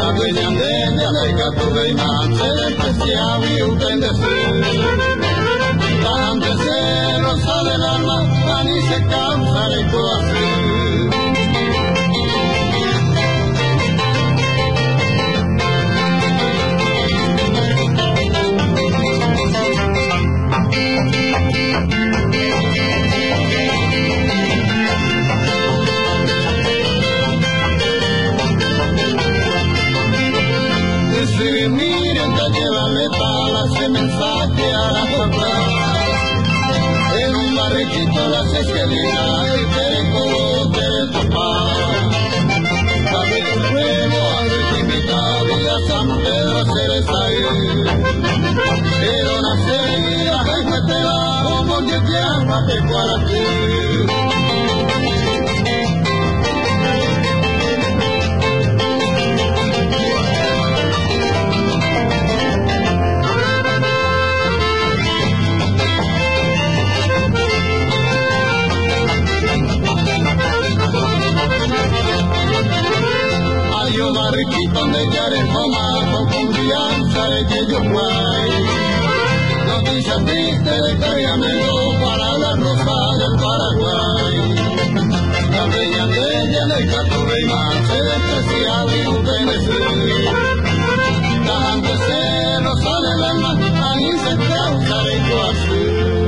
La dueña de ella le catuve y más se despreciaba y bendecir. Antes se nos sale el alma, ni se cansa de todo así. Si miren que llévame para ese mensaje a la papá. En un barriquito las esquelinas y pericote del papá. Dame tu ruego a ver invitado y a San Pedro Cerezaí. Pero nacer y a Jaime te va como que te ama te para ti. Yo barriquito de Yarejoma con confianza de que yo guay. Noticias tristes de Cariamelo para la rosa del Paraguay. La bella de ella de Catuve y más se desprecia y ustedes la gente se nos sale el alma, ahí se causa de así.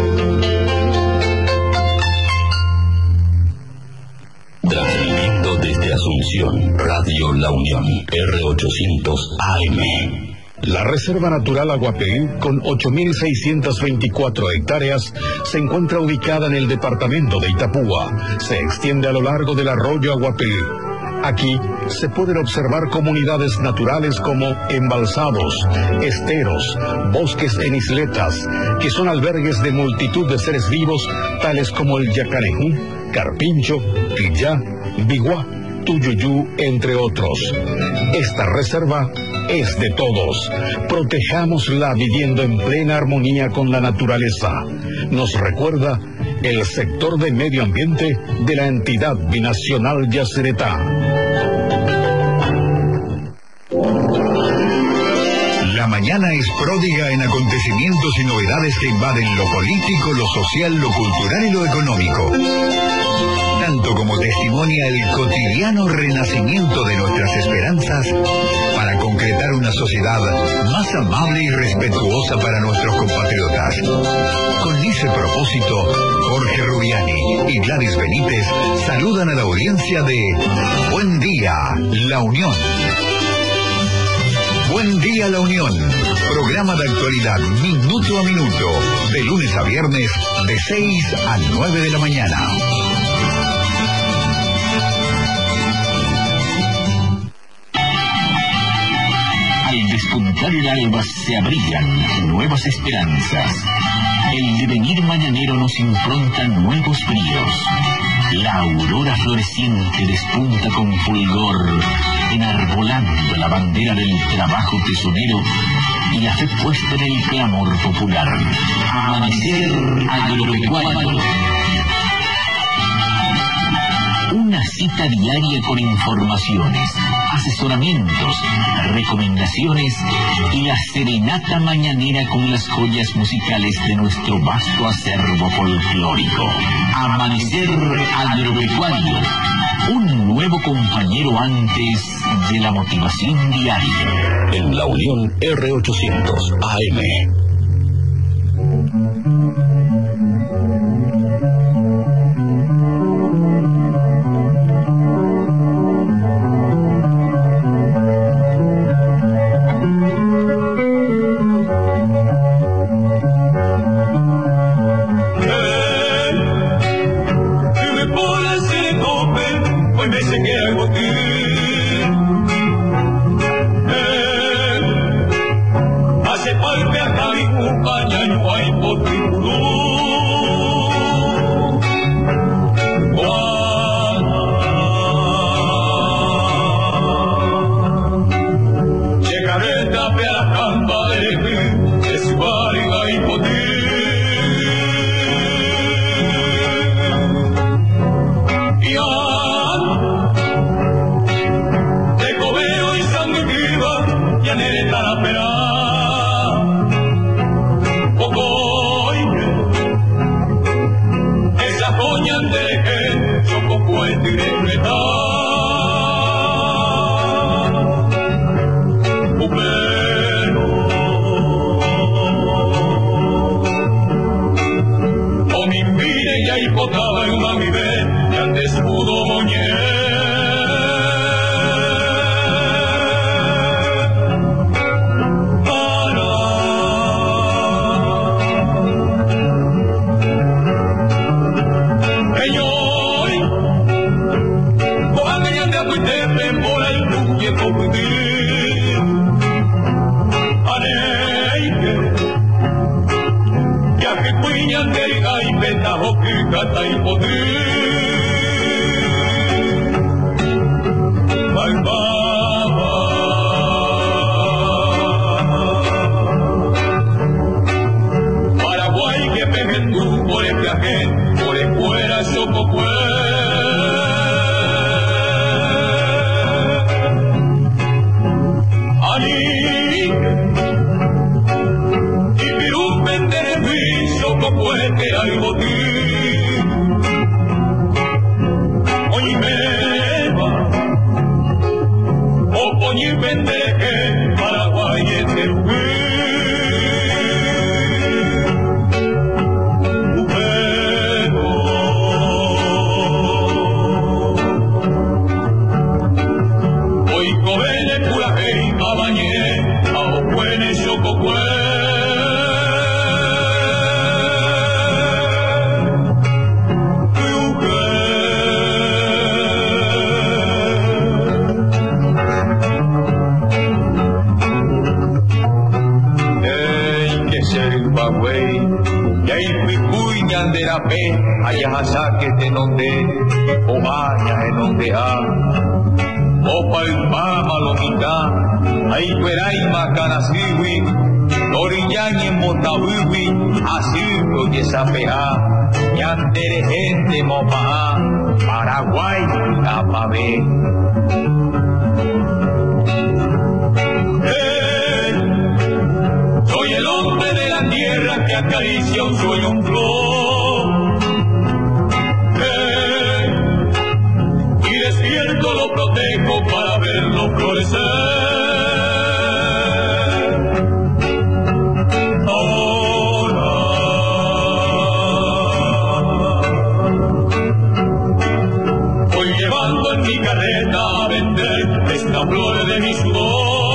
Transmitiendo desde Asunción, Radio La Unión, R800 AM. La Reserva Natural Aguapeí, con 8.624 hectáreas, se encuentra ubicada en el departamento de Itapúa. Se extiende a lo largo del arroyo Aguapeí. Aquí se pueden observar comunidades naturales como embalsados, esteros, bosques en isletas, que son albergues de multitud de seres vivos, tales como el yacarejú, carpincho, tillá, biguá, tuyuyú, entre otros. Esta reserva es de todos. Protejámosla viviendo en plena armonía con la naturaleza. Nos recuerda el sector de medio ambiente de la entidad binacional Yacyretá. La mañana es pródiga en acontecimientos y novedades que invaden lo político, lo social, lo cultural y lo económico. Tanto como testimonia el cotidiano renacimiento de nuestras esperanzas para concretar una sociedad más amable y respetuosa para nuestros compatriotas. Con ese propósito, Jorge Rubiani y Gladys Benítez saludan a la audiencia de Buen Día, La Unión. Buen Día, La Unión. Programa de actualidad minuto a minuto, de lunes a viernes, de 6 a 9 de la mañana. Al despuntar el alba se abrigan nuevas esperanzas. El devenir mañanero nos impronta nuevos bríos. La aurora floreciente despunta con fulgor, enarbolando la bandera del trabajo tesonero y la fe puesta en el clamor popular. Amanecer agropecuario. Una cita diaria con informaciones, asesoramientos, recomendaciones y la serenata mañanera con las joyas musicales de nuestro vasto acervo folclórico. Amanecer agropecuario. Un nuevo compañero antes de la motivación diaria. En La Unión, R800 AM. Hace golpe a Cali viejo vivir. Aneike, ya que cuiñan del gaipeta o que cata y poder. Paraguay que peguen tú por el viaje, por el fuera Socopue. Ali y Pirú Penderevi Socopue que hay botín. Oíme Oñi pendeje, Paraguay es el hoy covene curaje y cabañé, a opuene Socopue. De la pe, allá saque de donde, o vaya en donde ha, o palpama lo quita, ahí cueray macanasiwi, oriñañe motawiwi, así lo que sapea, ñantere gente mopa, Paraguay, tapabe. Soy el hombre de la tierra que acaricia un sueño, un flor. Y despierto lo protejo para verlo florecer. Ahora, voy llevando en mi carreta a vender esta flor de mi sudor.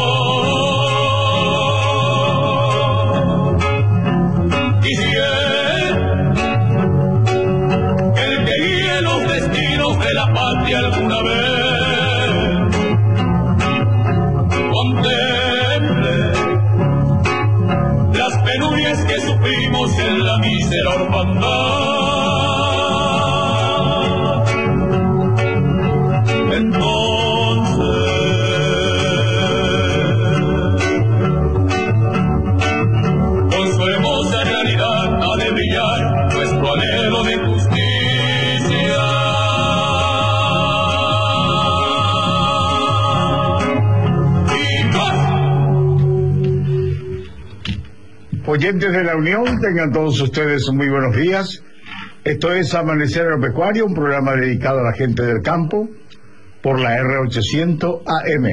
Alguna vez contemple las penurias que sufrimos en la mísera orfandad. Entonces, con su hermosa realidad ha de brillar nuestro anhelo de justicia. Oyentes de la Unión, tengan todos ustedes muy buenos días. Esto es Amanecer Agropecuario, un programa dedicado a la gente del campo por la R800 AM.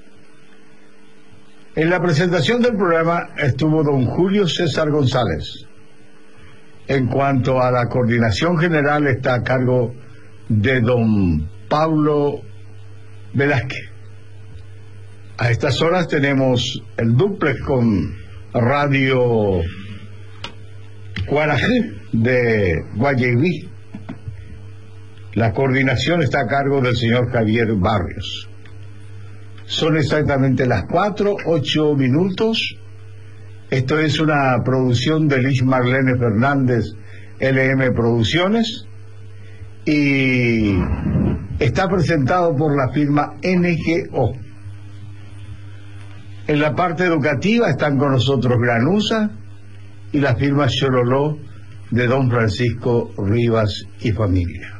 En la presentación del programa estuvo don Julio César González. En cuanto a la coordinación general, está a cargo de don Pablo Velázquez. A estas horas tenemos el dúplex con Radio Guarají de Guayaquil. La coordinación está a cargo del señor Javier Barrios. Son exactamente las 4:08. Esto es una producción de Liz Marlene Fernández, LM Producciones, y está presentado por la firma NGO. En la parte educativa están con nosotros Granusa y la firma Chololó de don Francisco Rivas y familia.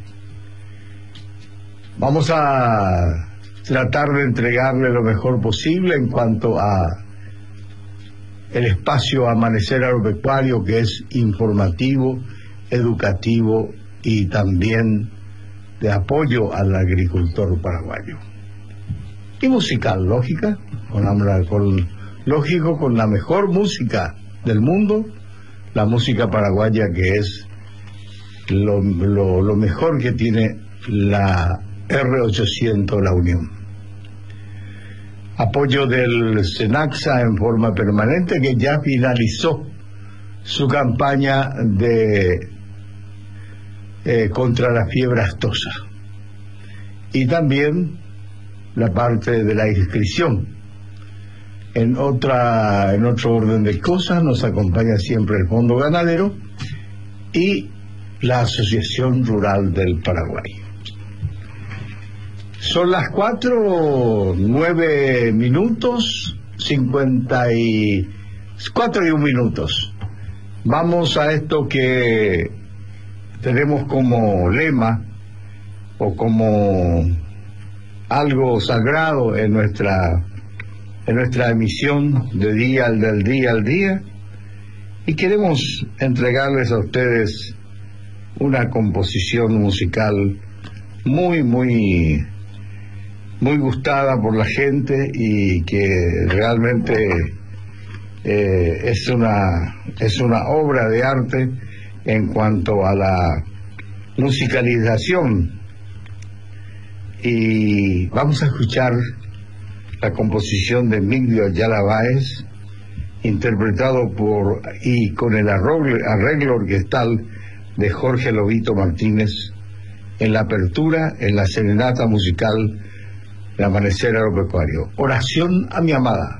Vamos a tratar de entregarle lo mejor posible en cuanto a el espacio Amanecer Agropecuario, que es informativo, educativo y también de apoyo al agricultor paraguayo. Y musical, lógico, con la mejor música del mundo, la música paraguaya, que es lo mejor que tiene la R800 La Unión. Apoyo del Senaxa en forma permanente, que ya finalizó su campaña de contra la fiebre aftosa. Y también la parte de la inscripción. En otro orden de cosas, nos acompaña siempre el Fondo Ganadero y la Asociación Rural del Paraguay. Son las 4:09, 4:01. Vamos a esto que tenemos como lema o como algo sagrado en nuestra emisión de del día al día, y queremos entregarles a ustedes una composición musical muy gustada por la gente y que realmente es una obra de arte en cuanto a la musicalización. Y vamos a escuchar la composición de Emilio Ayala Báez, interpretado y con el arreglo orquestal de Jorge Lobito Martínez, en la apertura, en la serenata musical de Amanecer Agropecuario. Oración a mi amada.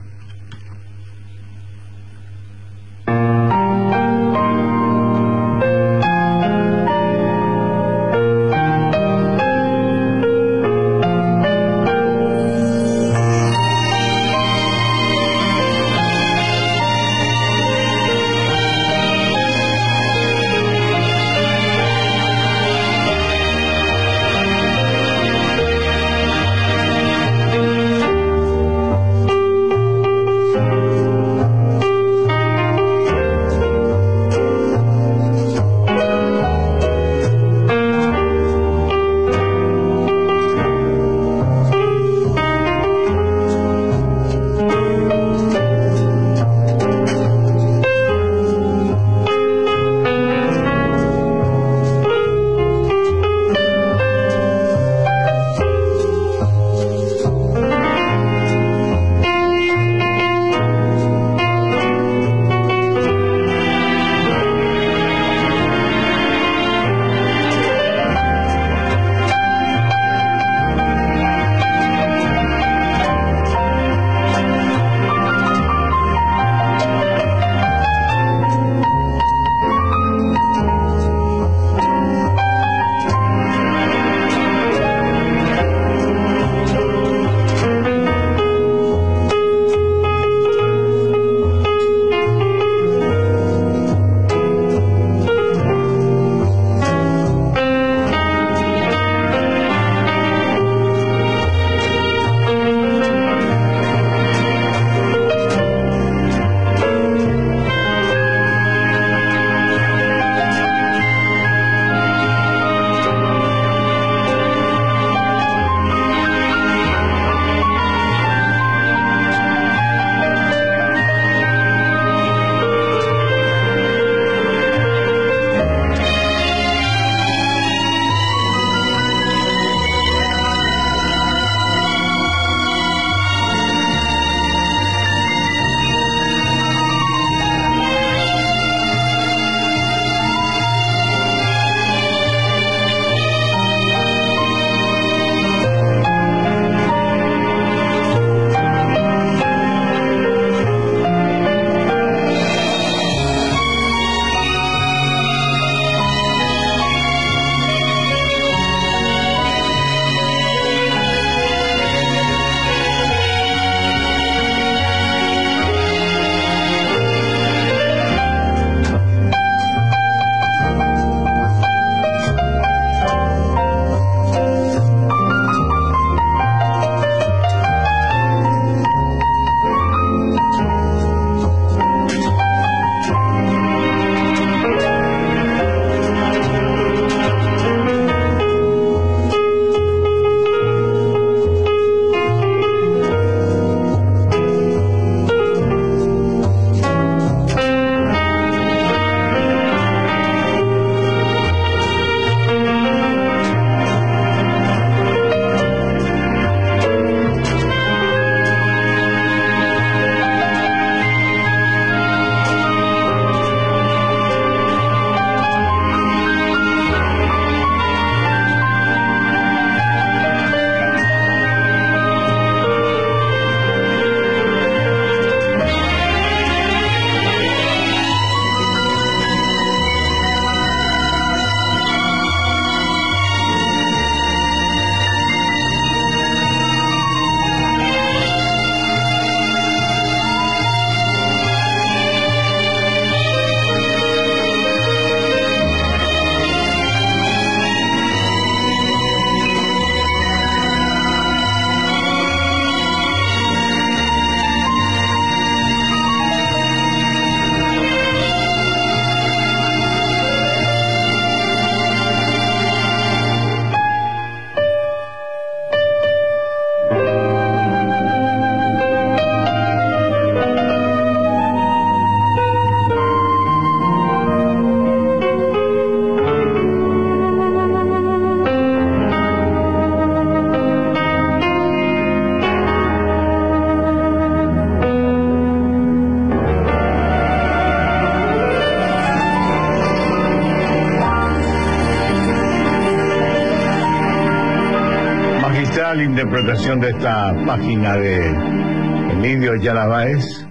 interpretación de esta página de Emilio Ayala Báez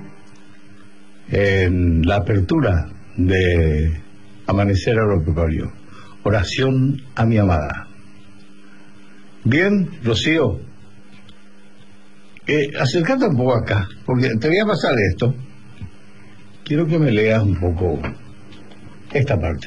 en la apertura de Amanecer Agropecuario. Oración a mi amada. Bien, Rocío, acércate un poco acá, porque te voy a pasar esto. Quiero que me leas un poco esta parte.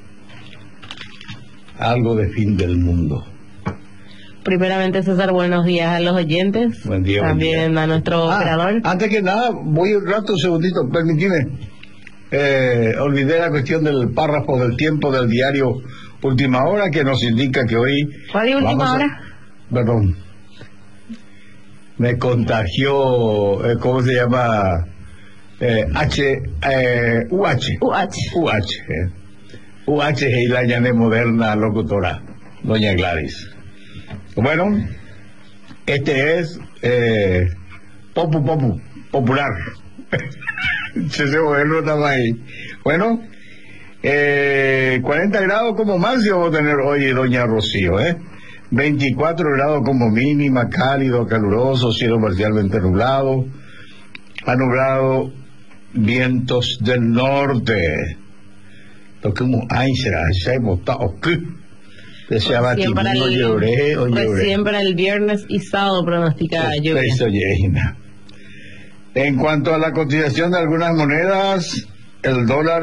Algo de fin del mundo. Primeramente, César, buenos días a los oyentes. Buen día. También buen día. A nuestro operador. Antes que nada, voy un rato, un segundito, permíteme. Olvidé la cuestión del párrafo del tiempo del diario Última Hora, que nos indica que hoy... ¿Radio Última Hora? Perdón. Me contagió, ¿cómo se llama? UH es la llane moderna locutora, doña Gladys. Bueno, este es popular. Ese moderno estaba ahí. Bueno, 40 grados como máximo vamos a tener hoy, doña Rocío, 24 grados como mínima, cálido, caluroso, cielo parcialmente nublado, nublado, vientos del norte. Lo que recién para el viernes y sábado pronosticada lluvia. En cuanto a la cotización de algunas monedas, el dólar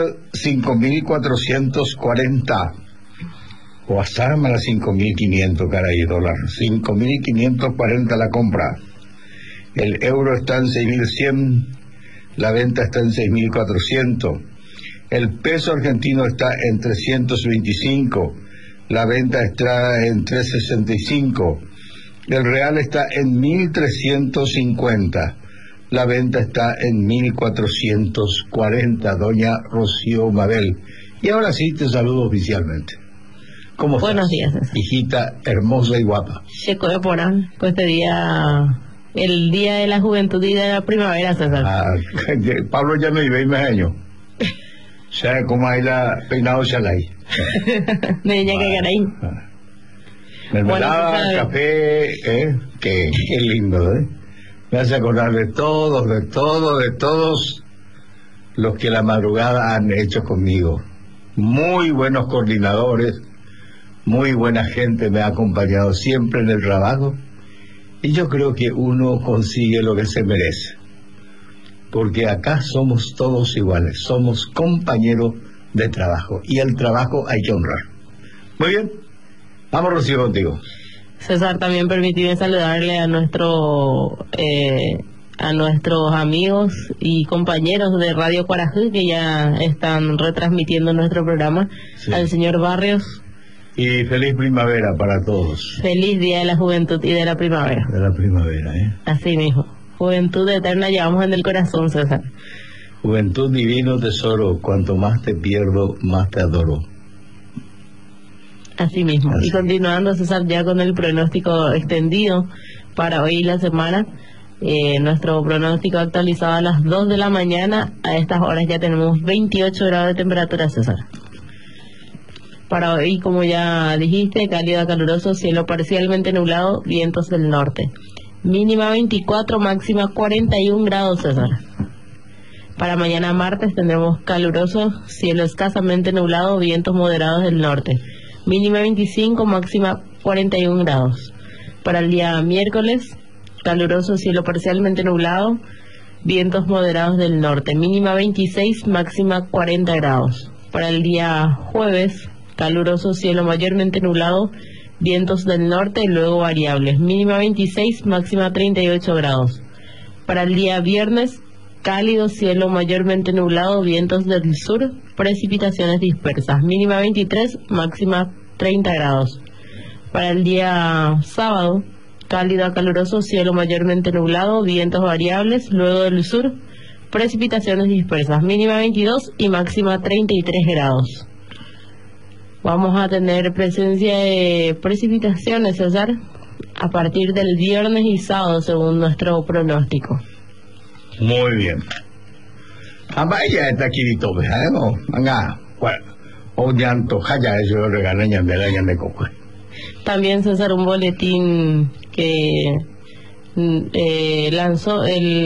5.440 o hasta más 5.500, caray, dólar 5.540 la compra. El euro está en 6.100, la venta está en 6.400. El peso argentino está en 325, la venta está en 365. El real está en 1.350, la venta está en 1.440, doña Rocío Mabel. Y ahora sí te saludo oficialmente. ¿Cómo estás? Buenos días, César. Hijita hermosa y guapa. Checo de Porán, pues este día, el día de la juventud y de la primavera, César. Pablo ya no vive más años. O sea, como ahí la peinado Chalay. Niña que garay. Mermelada, bueno, café, qué lindo, Me hace acordar de todos los que la madrugada han hecho conmigo. Muy buenos coordinadores, muy buena gente me ha acompañado siempre en el trabajo, y yo creo que uno consigue lo que se merece, porque acá somos todos iguales, somos compañeros de trabajo, y el trabajo hay que honrar. Muy bien, vamos, Rocío, contigo. César, también permíteme saludarle a nuestros amigos y compañeros de Radio Cuarajú que ya están retransmitiendo nuestro programa, sí. Al señor Barrios. Y feliz primavera para todos. Feliz Día de la Juventud y de la Primavera. De la primavera, Así mismo. Juventud eterna llevamos en el corazón, César. Juventud divino tesoro, cuanto más te pierdo, más te adoro. Así mismo. Así. Y continuando, César, ya con el pronóstico extendido para hoy la semana, nuestro pronóstico actualizado a las 2 de la mañana, a estas horas ya tenemos 28 grados de temperatura, César. Para hoy, como ya dijiste, cálido a caluroso, cielo parcialmente nublado, vientos del norte. Mínima 24, máxima 41 grados, César. Para mañana martes tendremos caluroso, cielo escasamente nublado, vientos moderados del norte. Mínima 25, máxima 41 grados. Para el día miércoles, caluroso, cielo parcialmente nublado, vientos moderados del norte. Mínima 26, máxima 40 grados. Para el día jueves, caluroso, cielo mayormente nublado, vientos del norte y luego variables. Mínima 26, máxima 38 grados. Para el día viernes, cálido, cielo mayormente nublado, vientos del sur, precipitaciones dispersas. Mínima 23, máxima 30 grados. Para el día sábado, cálido a caluroso, cielo mayormente nublado, vientos variables, luego del sur, precipitaciones dispersas. Mínima 22 y máxima 33 grados. Vamos a tener presencia de precipitaciones, César, a partir del viernes y sábado, según nuestro pronóstico. Muy bien. Vaya, está aquí, ¿no? Venga, bueno, o llanto, jaya, eso regalañan de la de coco. también, César, un boletín que lanzó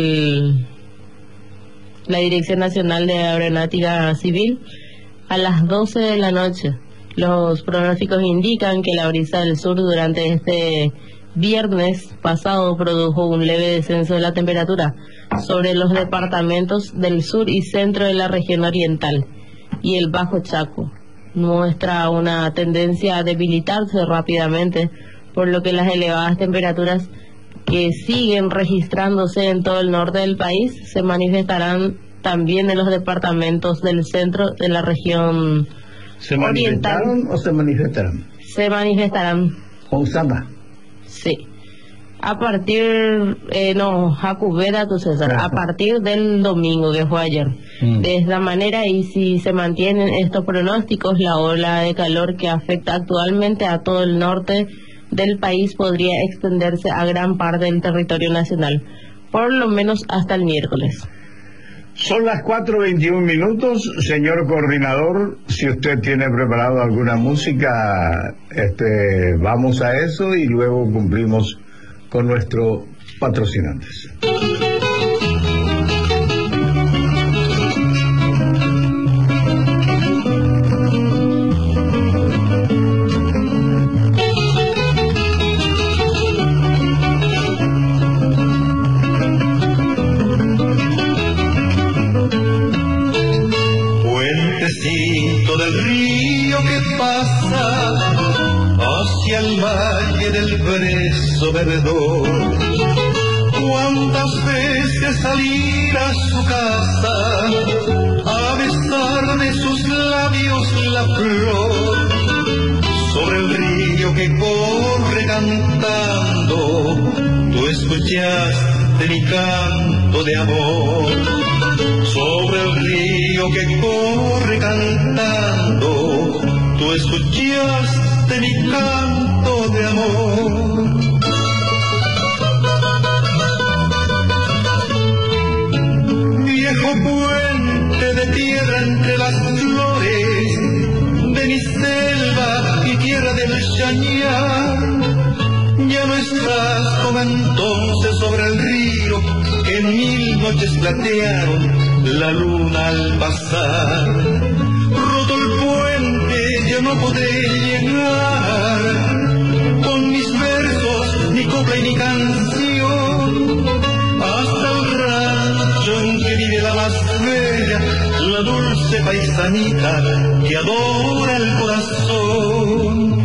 la Dirección Nacional de Aeronáutica Civil a las 12 de la noche. Los pronósticos indican que la brisa del sur durante este viernes pasado produjo un leve descenso de la temperatura sobre los departamentos del sur y centro de la región oriental y el Bajo Chaco. Muestra una tendencia a debilitarse rápidamente, por lo que las elevadas temperaturas que siguen registrándose en todo el norte del país se manifestarán también en los departamentos del centro de la región ¿Se oriental. manifestaron o se manifestarán? Se manifestarán. Osama. Sí. A partir, Jacubeda, tu César, a partir del domingo, que fue ayer. De esta manera, y si se mantienen estos pronósticos, la ola de calor que afecta actualmente a todo el norte del país podría extenderse a gran parte del territorio nacional, por lo menos hasta el miércoles. Son las 4:21, señor coordinador. Si usted tiene preparado alguna música, vamos a eso y luego cumplimos con nuestros patrocinantes. Puentecito del río que pasa hacia el valle del Brezo Verdor. Cuántas veces salir a su casa a besar de sus labios la flor. Sobre el río que corre cantando, tú escuchaste mi canto de amor. Sobre el río que corre cantando, tú escuchaste mi canto de amor. Viejo puente de tierra entre las flores de mi selva y tierra del Chañar, ya no estás como entonces sobre el río que en 1000 noches platearon la luna al pasar. Roto el puente, ya no podré llegar con mis versos, ni copla y ni canción, hasta el rancho en que vive la más bella, la dulce paisanita que adora el corazón.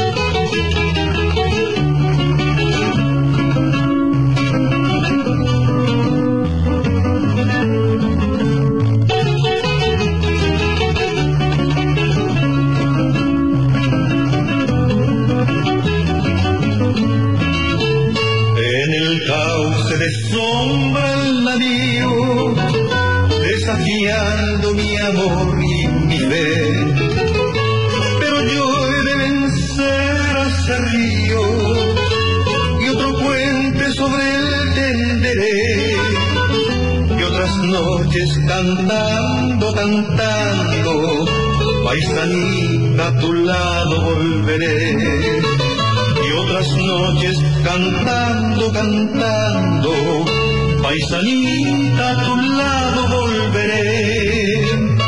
Sombra el navío, desafiando mi amor y mi fe, pero yo he de vencer a ese río y otro puente sobre él tenderé, y otras noches cantando, cantando, paisanita a tu lado volveré. Y otras noches cantando, cantando, paisanita a tu lado volveré.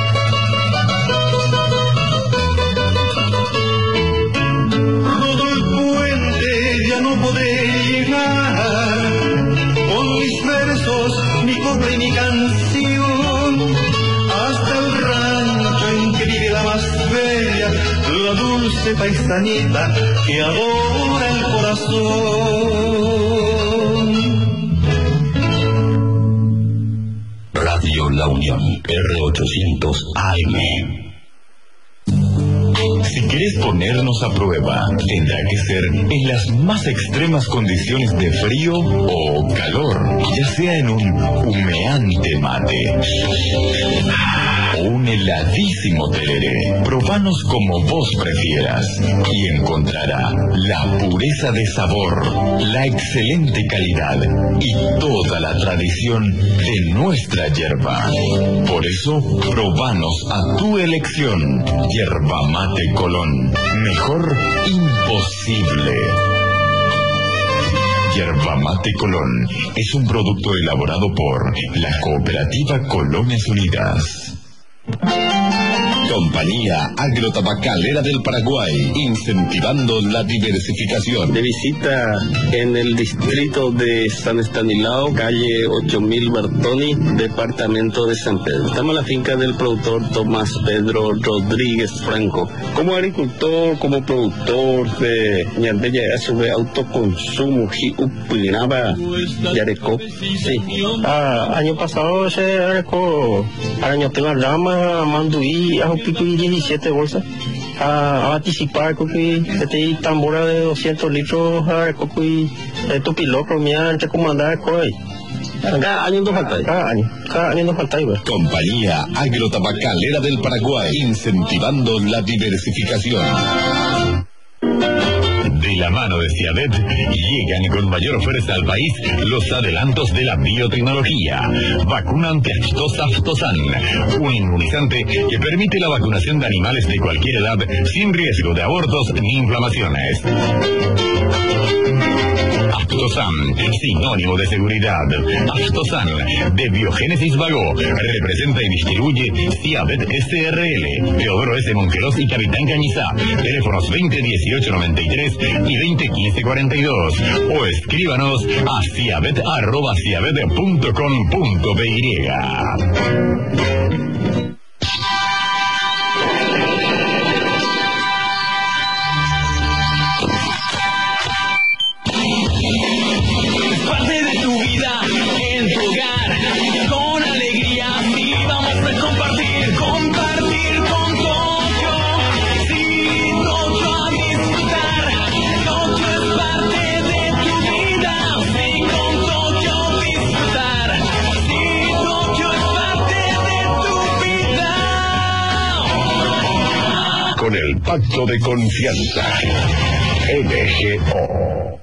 Rodo el puente, ya no podré llegar con mis versos, mi copla y mi canción, hasta el rancho en que vive la más bella, la dulce paisanita que adora el corazón. Radio La Unión, R800 AM. Si quieres ponernos a prueba, tendrá que ser en las más extremas condiciones de frío o calor, ya sea en un humeante mate o un heladísimo tereré. Probanos como vos prefieras y encontrará la pureza de sabor, la excelente calidad y toda la tradición de nuestra yerba. Por eso, probanos a tu elección. Yerba Mate Colón. Mejor imposible. Yerba Mate Colón es un producto elaborado por la Cooperativa Colones Unidas. Compañía Agrotabacalera del Paraguay, incentivando la diversificación. De visita en el distrito de San Estanislao, calle 8000 Bertoni, departamento de San Pedro. Estamos en la finca del productor Tomás Pedro Rodríguez Franco. Como agricultor, como productor de ñandeya de autoconsumo, upinaba yareco. Sí. Año pasado se areco arañateva rama, manduí, pico y 17 bolsas a anticipar que este tambora de 200 litros a cocuy tupilocro mía entre comandar coi cada año nos falta cada año nos falta. Compañía Agrotabacalera del Paraguay, incentivando la diversificación. De la mano de Ciavet, llegan con mayor fuerza al país los adelantos de la biotecnología. Vacuna antiaftosa Aftosan, un inmunizante que permite la vacunación de animales de cualquier edad sin riesgo de abortos ni inflamaciones. Aftosan, sinónimo de seguridad. Aftosan, de Biogénesis Vago, representa y distribuye Ciavet SRL, Teodoro S. Monqueros y Capitán Cañizá. Teléfonos 201893 y 201542. O escríbanos a ciavet@ciavet.com.py. Con el pacto de confianza. MGO.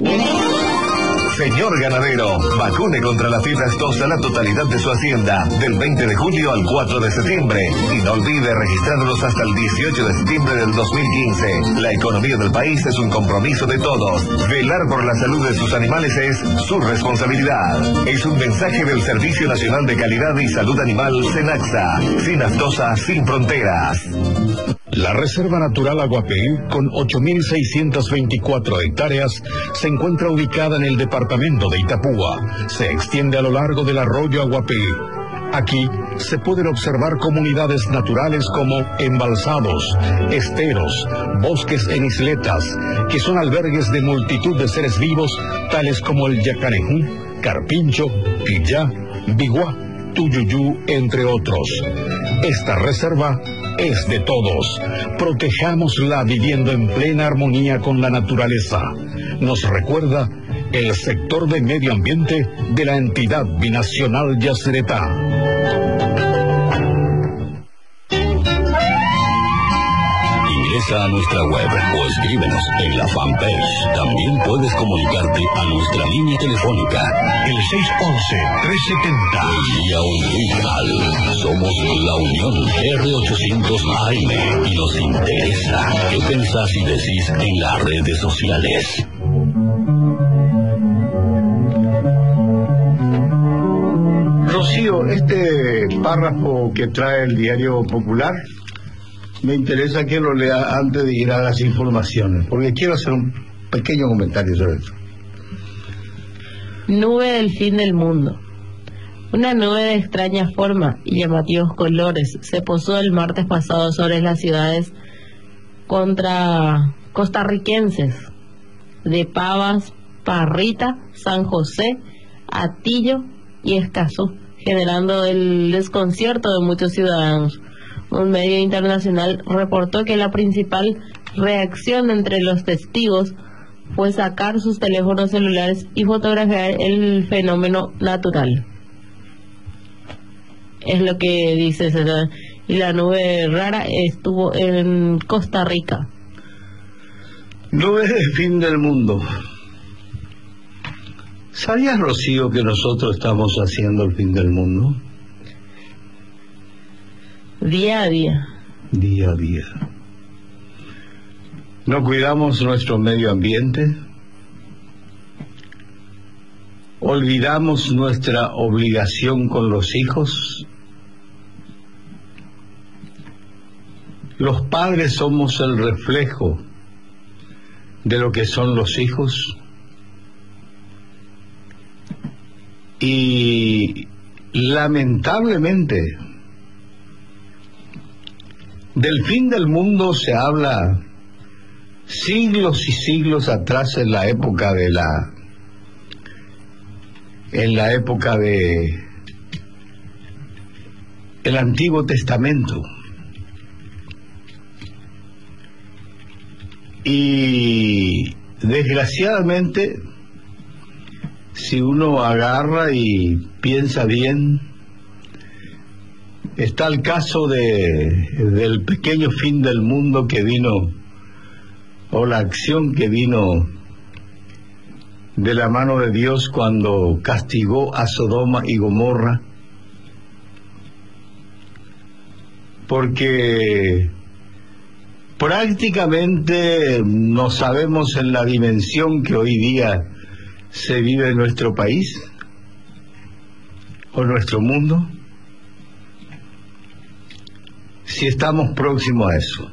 Señor ganadero, vacune contra la fiebre aftosa la totalidad de su hacienda, del 20 de julio al 4 de septiembre. Y no olvide registrarlos hasta el 18 de septiembre del 2015. La economía del país es un compromiso de todos. Velar por la salud de sus animales es su responsabilidad. Es un mensaje del Servicio Nacional de Calidad y Salud Animal, SENAXA. Sin aftosa, sin fronteras. La Reserva Natural Aguapeí, con 8.624 hectáreas, se encuentra ubicada en el departamento de Itapúa. Se extiende a lo largo del arroyo Aguapeí. Aquí se pueden observar comunidades naturales como embalsados, esteros, bosques en isletas, que son albergues de multitud de seres vivos, tales como el yacarejú, carpincho, pillá, biguá, tuyuyú, entre otros. Esta reserva es de todos. Protejámosla viviendo en plena armonía con la naturaleza. Nos recuerda el sector de medio ambiente de la entidad binacional Yacyretá. Ingresa a nuestra web o escríbenos en la fanpage. También puedes comunicarte a nuestra línea telefónica, el 611-370. Vía Unical. Somos La Unión R800 AM y nos interesa qué pensás y decís en las redes sociales. Rocío, este párrafo que trae el Diario Popular, me interesa que lo lea antes de ir a las informaciones, porque quiero hacer un pequeño comentario sobre esto. Nube del fin del mundo. Una nube de extraña forma y llamativos colores se posó el martes pasado sobre las ciudades costarricenses de Pavas, Parrita, San José, Atillo y Escazú, generando el desconcierto de muchos ciudadanos. Un medio internacional reportó que la principal reacción entre los testigos fue sacar sus teléfonos celulares y fotografiar el fenómeno natural. Es lo que dice César. y la nube rara estuvo en Costa Rica. Nube de fin del mundo. ¿Sabías, Rocío, que nosotros estamos haciendo el fin del mundo? Día a día. Día a día. ¿No cuidamos nuestro medio ambiente? ¿Olvidamos nuestra obligación con los hijos? Los padres somos el reflejo de lo que son los hijos. Y lamentablemente del fin del mundo se habla siglos y siglos atrás, en la época de el Antiguo Testamento. Y desgraciadamente, si uno agarra y piensa bien, está el caso del pequeño fin del mundo que vino, o la acción que vino de la mano de Dios cuando castigó a Sodoma y Gomorra, porque prácticamente no sabemos en la dimensión que hoy día se vive en nuestro país o nuestro mundo, si estamos próximos a eso.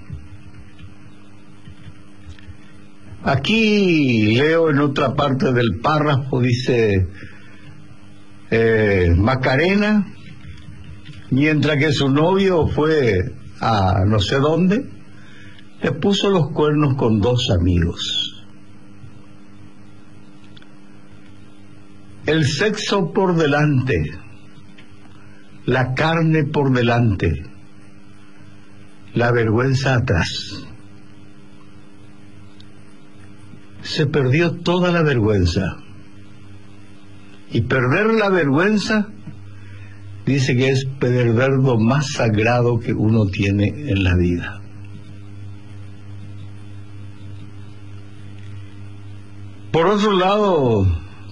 Aquí leo en otra parte del párrafo, dice Macarena, mientras que su novio fue a no sé dónde, le puso los cuernos con 2 amigos. El sexo por delante, la carne por delante, la vergüenza atrás. Se perdió toda la vergüenza. Y perder la vergüenza, dice que es perder lo más sagrado que uno tiene en la vida. Por otro lado,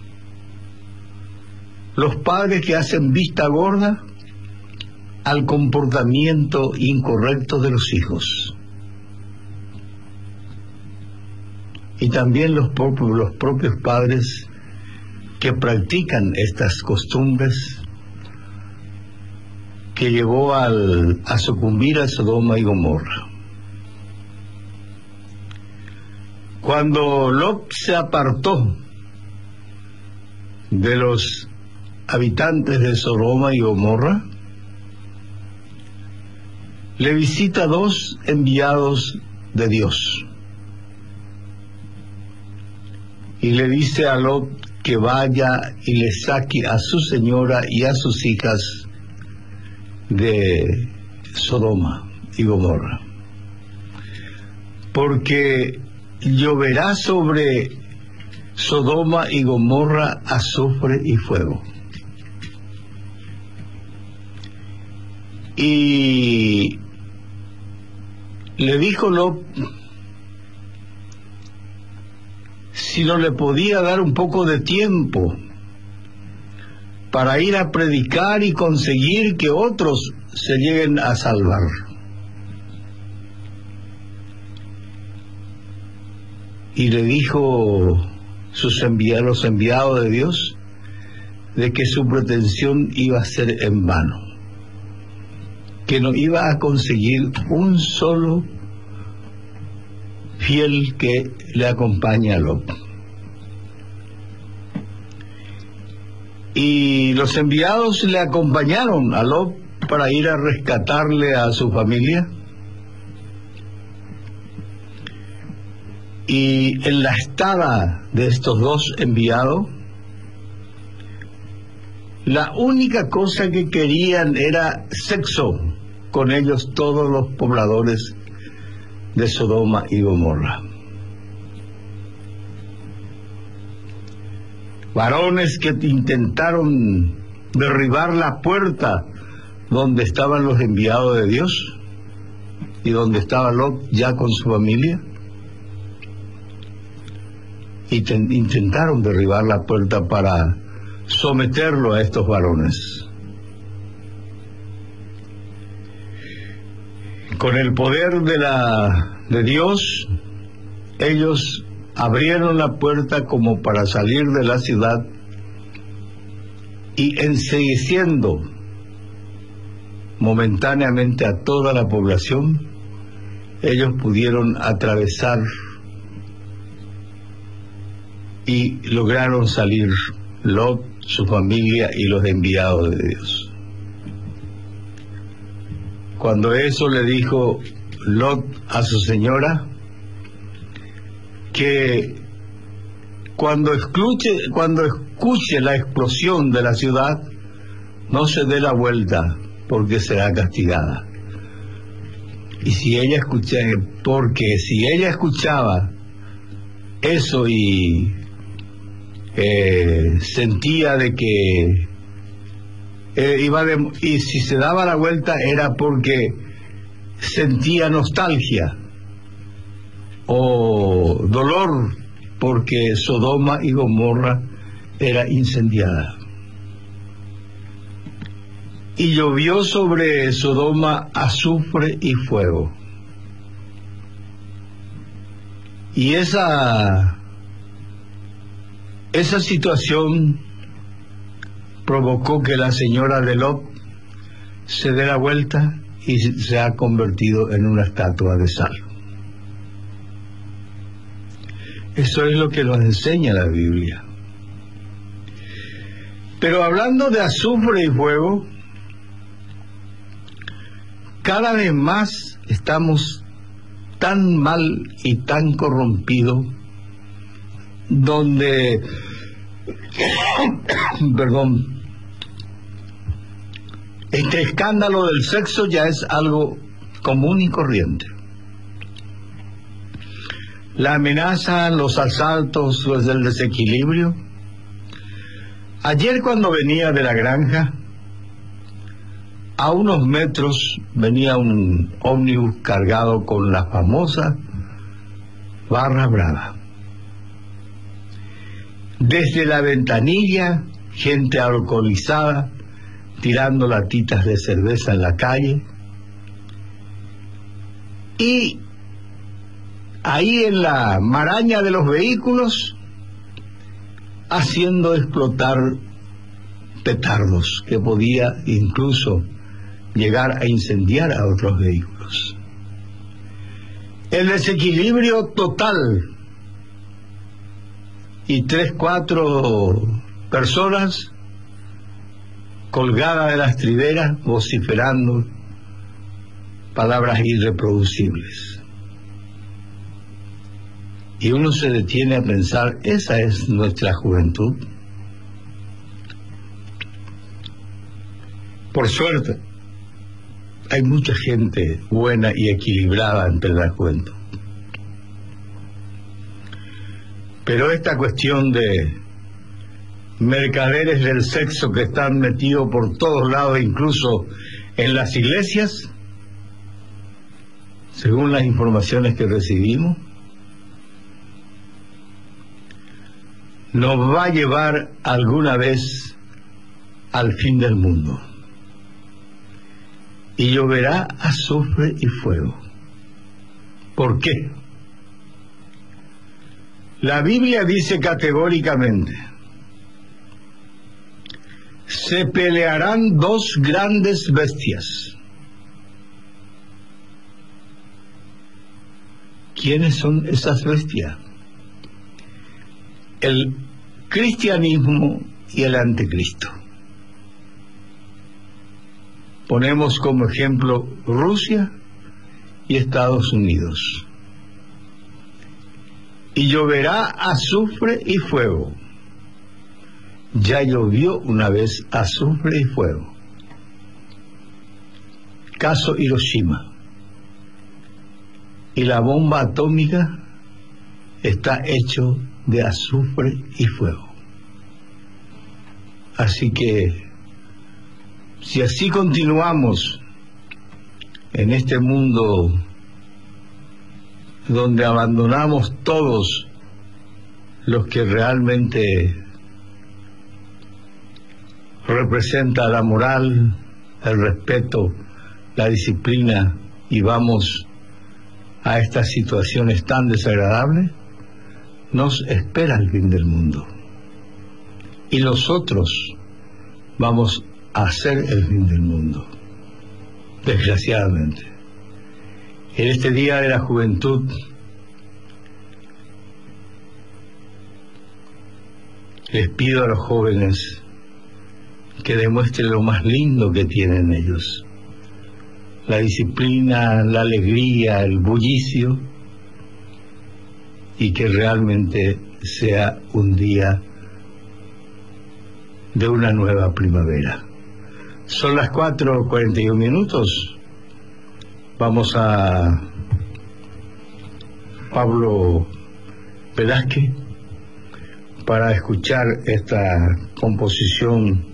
los padres que hacen vista gorda al comportamiento incorrecto de los hijos. Y también los propios padres que practican estas costumbres que llevó a sucumbir a Sodoma y Gomorra. Cuando Lot se apartó de los habitantes de Sodoma y Gomorra, le visita 2 enviados de Dios. Y le dice a Lot que vaya y le saque a su señora y a sus hijas de Sodoma y Gomorra, porque lloverá sobre Sodoma y Gomorra azufre y fuego. Y le dijo Lot si no le podía dar un poco de tiempo para ir a predicar y conseguir que otros se lleguen a salvar. Y le dijo los enviados de Dios de que su pretensión iba a ser en vano, que no iba a conseguir un solo fiel que le acompañe a Lot. Y los enviados le acompañaron a Lot para ir a rescatarle a su familia. Y en la estada de estos 2 enviados, la única cosa que querían era sexo con ellos todos los pobladores de Sodoma y Gomorra. Varones que intentaron derribar la puerta donde estaban los enviados de Dios y donde estaba Lot ya con su familia. Y intentaron derribar la puerta para someterlo a estos varones. Con el poder de Dios, ellos abrieron la puerta como para salir de la ciudad y ensegueciendo momentáneamente a toda la población, ellos pudieron atravesar y lograron salir Lot, su familia y los enviados de Dios. Cuando eso le dijo Lot a su señora, que cuando escuche la explosión de la ciudad, no se dé la vuelta, porque será castigada. Y si ella escuchaba eso y sentía de que y si se daba la vuelta era porque sentía nostalgia o dolor porque Sodoma y Gomorra era incendiada. Y llovió sobre Sodoma azufre y fuego. Y esa situación provocó que la señora de Lot se dé la vuelta y se ha convertido en una estatua de sal. Eso es lo que nos enseña la Biblia. Pero hablando de azufre y fuego, cada vez más estamos tan mal y tan corrompidos, donde este escándalo del sexo ya es algo común y corriente. La amenaza, los asaltos, los del desequilibrio. Ayer cuando venía de la granja, a unos metros venía un ómnibus cargado con la famosa barra brava. Desde la ventanilla, gente alcoholizada, tirando latitas de cerveza en la calle. Y ahí en la maraña de los vehículos, haciendo explotar petardos que podía incluso llegar a incendiar a otros vehículos. El desequilibrio total. Y 3-4 personas colgadas de las triberas vociferando palabras irreproducibles. Y uno se detiene a pensar, ¿esa es nuestra juventud? Por suerte, hay mucha gente buena y equilibrada entre la juventud. Pero esta cuestión de mercaderes del sexo que están metidos por todos lados, incluso en las iglesias, según las informaciones que recibimos, nos va a llevar alguna vez al fin del mundo. Y lloverá azufre y fuego. ¿Por qué? La Biblia dice categóricamente: se pelearán dos grandes bestias. ¿Quiénes son esas bestias? El cristianismo y el anticristo. Ponemos como ejemplo Rusia y Estados Unidos. Y lloverá azufre y fuego. Ya llovió una vez azufre y fuego. Caso Hiroshima. Y la bomba atómica está hecho de azufre y fuego. Así que Si así continuamos en este mundo donde abandonamos todos los que realmente representa la moral, el respeto, la disciplina, y vamos a estas situaciones tan desagradables, nos espera el fin del mundo. Y nosotros vamos a hacer el fin del mundo, desgraciadamente. En este Día de la Juventud, les pido a los jóvenes que demuestren lo más lindo que tienen ellos: la disciplina, la alegría, el bullicio, y que realmente sea un día de una nueva primavera. Son las 4:41. Vamos a Pablo Velázquez para escuchar esta composición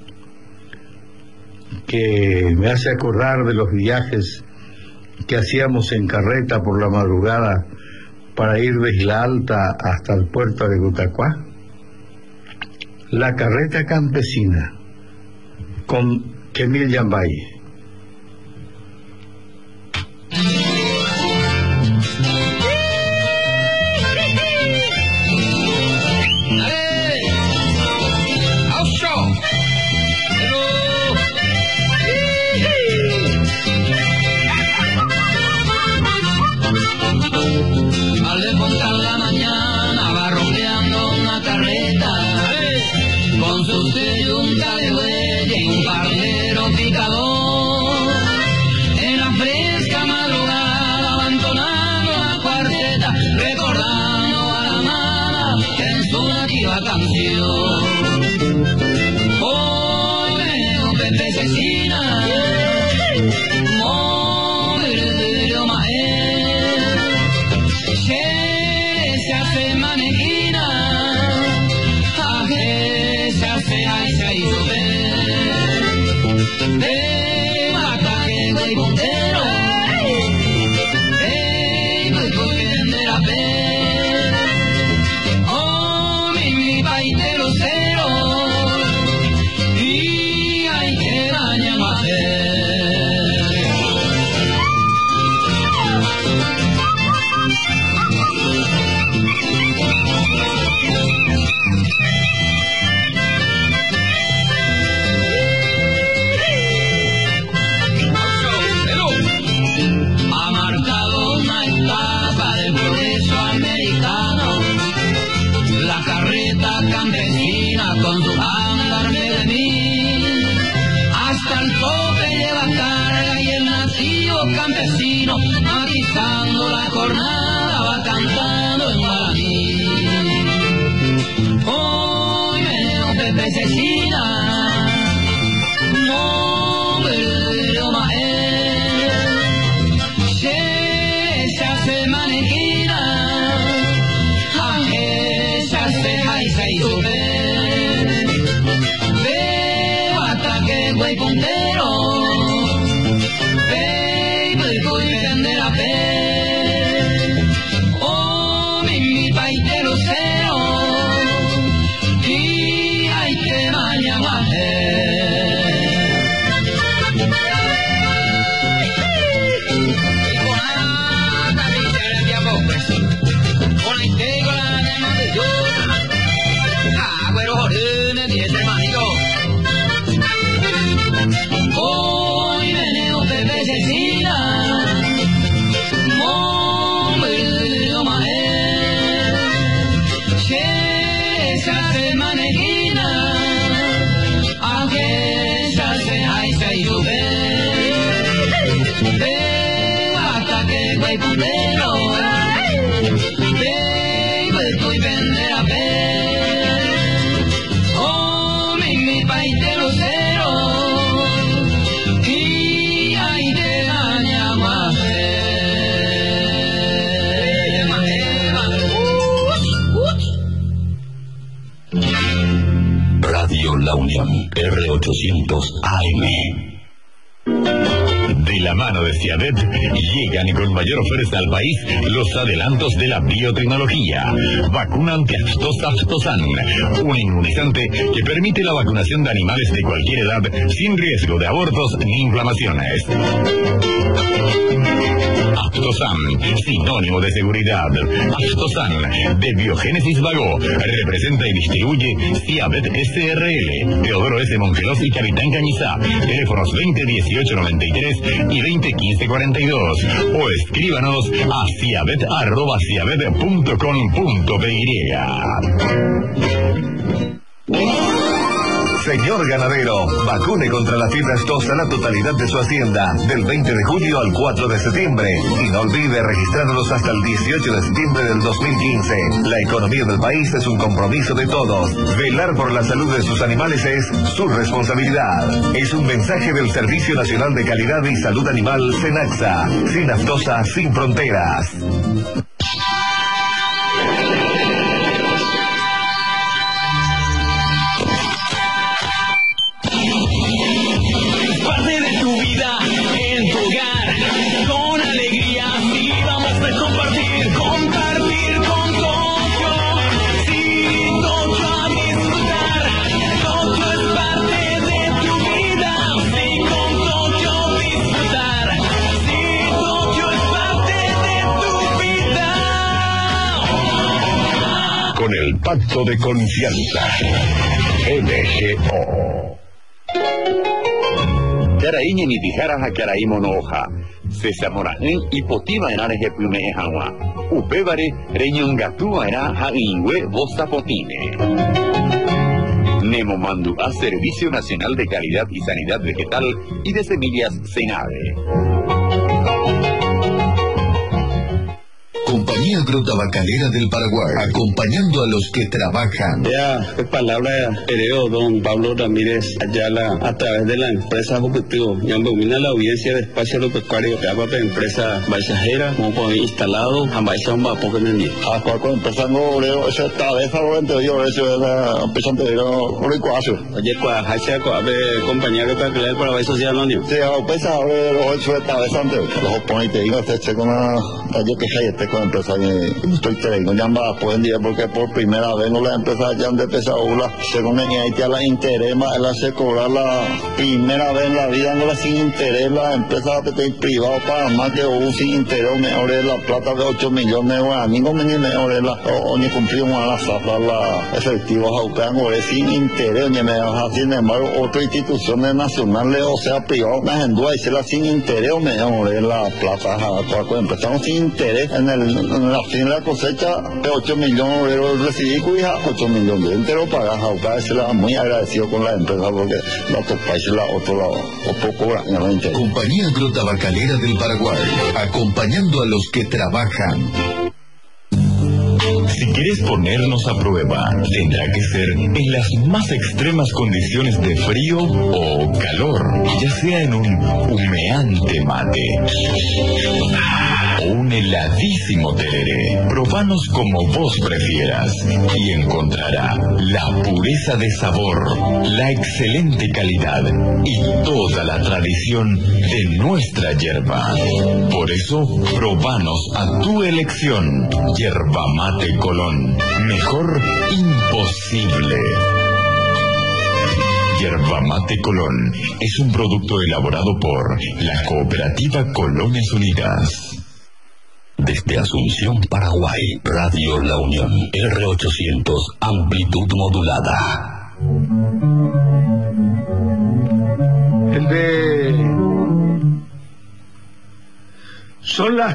que me hace acordar de los viajes que hacíamos en carreta por la madrugada para ir de Isla Alta hasta el puerto de Cutacuá. La carreta campesina, con Kemil Yambay. Al levantar la mañana va rodeando una carreta con su yunta de bueyes y un parlero picador. En la fresca madrugada va entonando la cuarteta, recordando a la mamá que en su nativa canción. Hoy veo Pepe Cecina, Mover Mael, se hace manequina, se hace aisa y de mata que voy puntero, voy vender a ver, oh mi paitero cero, y hay que dañar a ver. Ha marcado una etapa del progreso americano, la carreta campesina con su andarme de mí, hasta el tope lleva carga y el nativo campesino, matizando la jornada, va cantando en guaraní. Hoy veo Pepe Cecina, Mover Mael, se hace manequina, se hace aisa y veo hasta que güey puntero, voy vender a pe, oh mi paitero cero, y hay que mañana hoy veneo Pepe Cecina, Mover Mael, se hace manequina, se hace aisa y veo hasta que güey puntero, voy vender a ver, oh mi paitero cero, y hay de daña más Radio La Unión, R800 AM. De la mano de Ciavet llegan y con mayor fuerza al país los adelantos de la biotecnología. Vacuna antiaftosa Aftosan, un inmunizante que permite la vacunación de animales de cualquier edad sin riesgo de abortos ni inflamaciones. Aftosan, sinónimo de seguridad. Aftosan, de Biogénesis Vago, representa y distribuye Ciavet SRL, Teodoro S. Mongelos y Capitán Cañizá. Teléfonos 2018-93 y 2015-42. O escríbanos a ciavet@ciavet.com.py. Señor ganadero, vacune contra la fiebre aftosa la totalidad de su hacienda, del 20 de julio al 4 de septiembre. Y no olvide registrarlos hasta el 18 de septiembre del 2015. La economía del país es un compromiso de todos. Velar por la salud de sus animales es su responsabilidad. Es un mensaje del Servicio Nacional de Calidad y Salud Animal, SENAXA. Sin aftosa, sin fronteras. Pacto de confianza. MGO. Caraiña ni tijaras a Caraímo no hoja. Se samorajen y potiva en areje plume ejanwa. Upébare reñón gatúa era a ingüe bosta potine. Nemo mandu a Servicio Nacional de Calidad y Sanidad Vegetal y de Semillas Senave. Compañía Agrotabacalera del Paraguay, acompañando a los que trabajan. Ya, palabra heredó don Pablo Ramírez Ayala a través de la empresa Objetivo. Ya domina la audiencia de espacio agropecuario. Ya para la empresa Baixajera, como con instalado, a Baixa un vapo que en el día. A cual con empresa no leo, esa esta vez a lo anterior, eso es la empresa anterior, Oricuacio. Oye, Cuajacha, compañía Agropecuaria del Paraguay Social Anónimo. Sí, a empresa ahora lo hecho esta vez antes. Los oponentes, y no se con una, yo que hay con empresa que estoy trayendo ya va pueden decir porque por primera vez no la empresa ya han empezado la según a la interés más la se cobrar la primera vez en la vida no la sin interés la empresa privada para más que hubo sin interés mejor la plata de 8 millones de guaraníes mejor la o ni cumplir una la zafra la efectivos autónomos sin interés ni me sin embargo otras instituciones nacionales o sea privadas me endúa y se la sin interés mejor la plata cuando empezamos sin interés en la fin de la cosecha de 8 millones de euros recibí cuija 8 millones de entero pagas a se la muy agradecido con la empresa porque los otros países la otro lado o poco realmente. Compañía Agrotabacalera del Paraguay, acompañando a los que trabajan. Si quieres ponernos a prueba, tendrá que ser en las más extremas condiciones de frío o calor, ya sea en un humeante mate o un heladísimo tereré. Probanos como vos prefieras y encontrará la pureza de sabor, la excelente calidad y toda la tradición de nuestra yerba. Por eso, probanos a tu elección. Yerba Mate Colón. Mejor imposible. Yerba Mate Colón es un producto elaborado por la Cooperativa Colonias Unidas. Desde Asunción, Paraguay, Radio La Unión, R800, amplitud modulada. Son las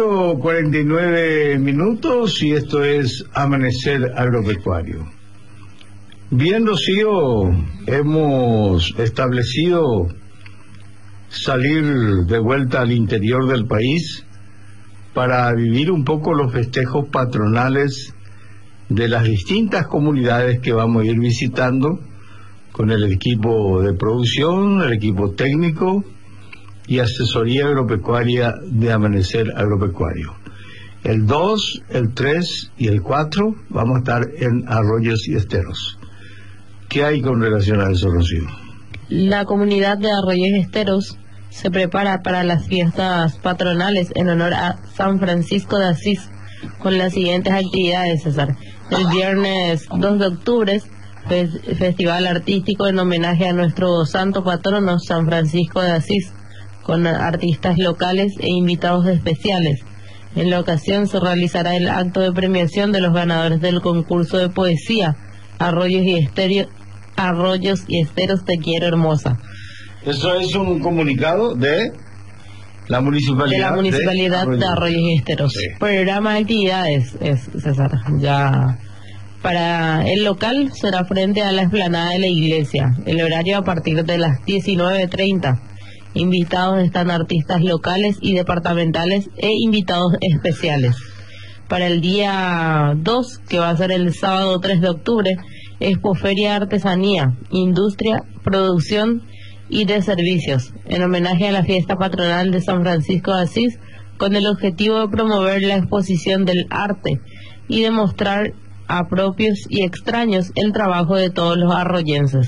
4:49 y esto es Amanecer Agropecuario. Bien, Rocío, hemos establecido salir de vuelta al interior del país para vivir un poco los festejos patronales de las distintas comunidades que vamos a ir visitando con el equipo de producción, el equipo técnico y asesoría agropecuaria de Amanecer Agropecuario. El 2, el 3 y el 4 vamos a estar en Arroyos y Esteros. ¿Qué hay con relación a eso, Rocío? La comunidad de Arroyos y Esteros se prepara para las fiestas patronales en honor a San Francisco de Asís, con las siguientes actividades, César. El viernes 2 de octubre, festival artístico en homenaje a nuestro santo patrono San Francisco de Asís, con artistas locales e invitados especiales. En la ocasión se realizará el acto de premiación de los ganadores del concurso de poesía Arroyos y Esteros Te Quiero Hermosa. Eso es un comunicado de la municipalidad de Arroyos y Esteros. Sí. Programa de actividades, César. Ya para el local será frente a la explanada de la iglesia. El horario a partir de las 19:30. Invitados están artistas locales y departamentales e invitados especiales. Para el día 2, que va a ser el sábado 3 de octubre, Expoferia Artesanía, Industria, Producción y de Servicios, en homenaje a la fiesta patronal de San Francisco de Asís, con el objetivo de promover la exposición del arte y demostrar a propios y extraños el trabajo de todos los arroyenses.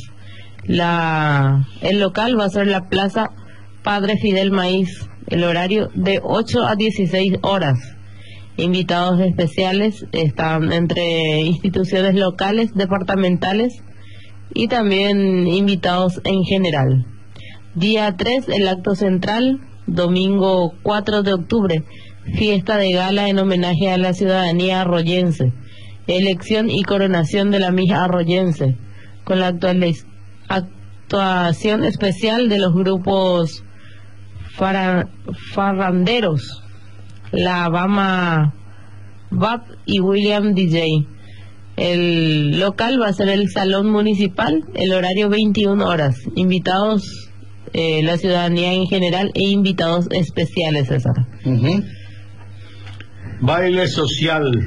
El local va a ser la Plaza Padre Fidel Maíz, el horario de 8 a 16 horas. Invitados especiales están entre instituciones locales, departamentales y también invitados en general. Día 3, el acto central, domingo 4 de octubre, fiesta de gala en homenaje a la ciudadanía arroyense, elección y coronación de la mija arroyense, con la actuación especial de los grupos farranderos, la Bama Bap y William DJ. El local va a ser el Salón Municipal, el horario 21 horas. Invitados la ciudadanía en general e invitados especiales, César. Baile social.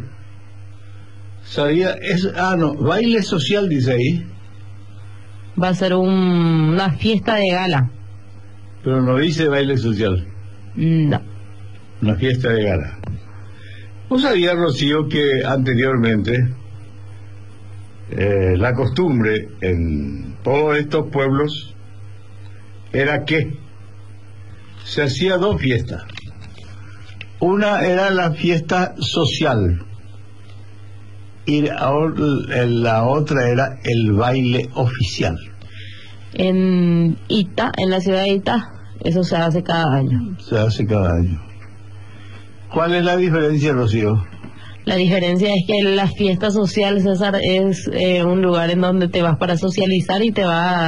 Baile social dice ahí. Va a ser una fiesta de gala. Pero no dice baile social. No. Una fiesta de gala. ¿Vos sabías, Rocío, que anteriormente la costumbre en todos estos pueblos era que se hacía dos fiestas? Una era la fiesta social y la otra era el baile oficial. En Itá, en la ciudad de Itá, eso se hace cada año. Se hace cada año. ¿Cuál es la diferencia, Rocío? La diferencia es que la fiesta social, César, es un lugar en donde te vas para socializar y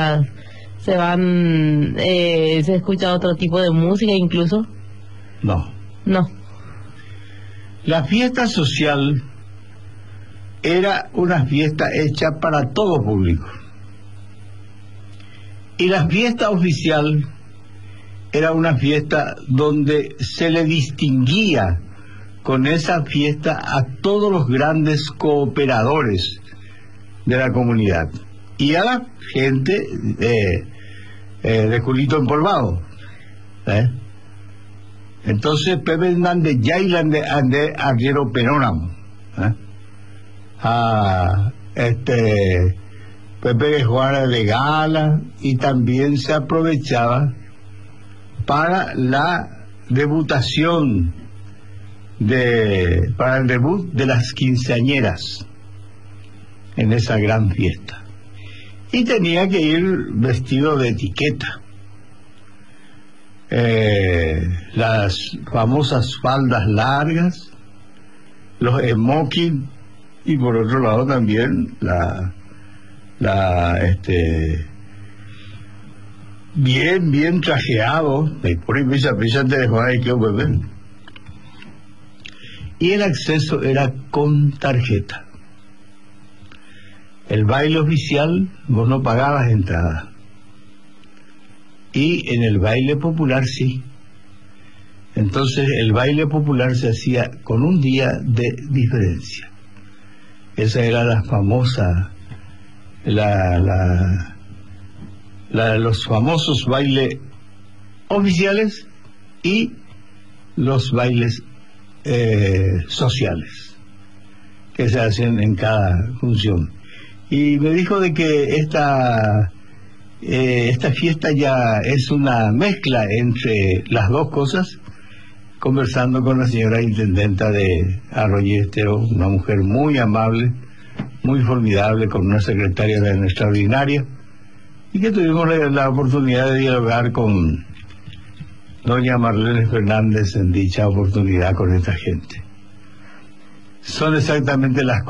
se escucha otro tipo de música incluso. No. La fiesta social era una fiesta hecha para todo público. Y la fiesta oficial era una fiesta donde se le distinguía con esa fiesta a todos los grandes cooperadores de la comunidad y a la gente de culito empolvado. Entonces Pepe Hernández Yailan de Arriero Penónamo, Pepe de Juana de Gala, y también se aprovechaba para la debutación para el debut de las quinceañeras en esa gran fiesta, y tenía que ir vestido de etiqueta, las famosas faldas largas, los smoking, y por otro lado también bien trajeado, por ahí pisa te dejó ahí que bebé. Y el acceso era con tarjeta. El baile oficial vos no pagabas entrada, y en el baile popular sí. Entonces el baile popular se hacía con un día de diferencia. Esa era la famosa los famosos bailes oficiales y los bailes sociales que se hacen en cada función. Y me dijo de que esta fiesta ya es una mezcla entre las dos cosas. Conversando con la señora intendenta de Arroyestero, una mujer muy amable, muy formidable, con una secretaria extraordinaria, y que tuvimos la oportunidad de dialogar con doña Marlene Fernández en dicha oportunidad con esta gente. Son exactamente las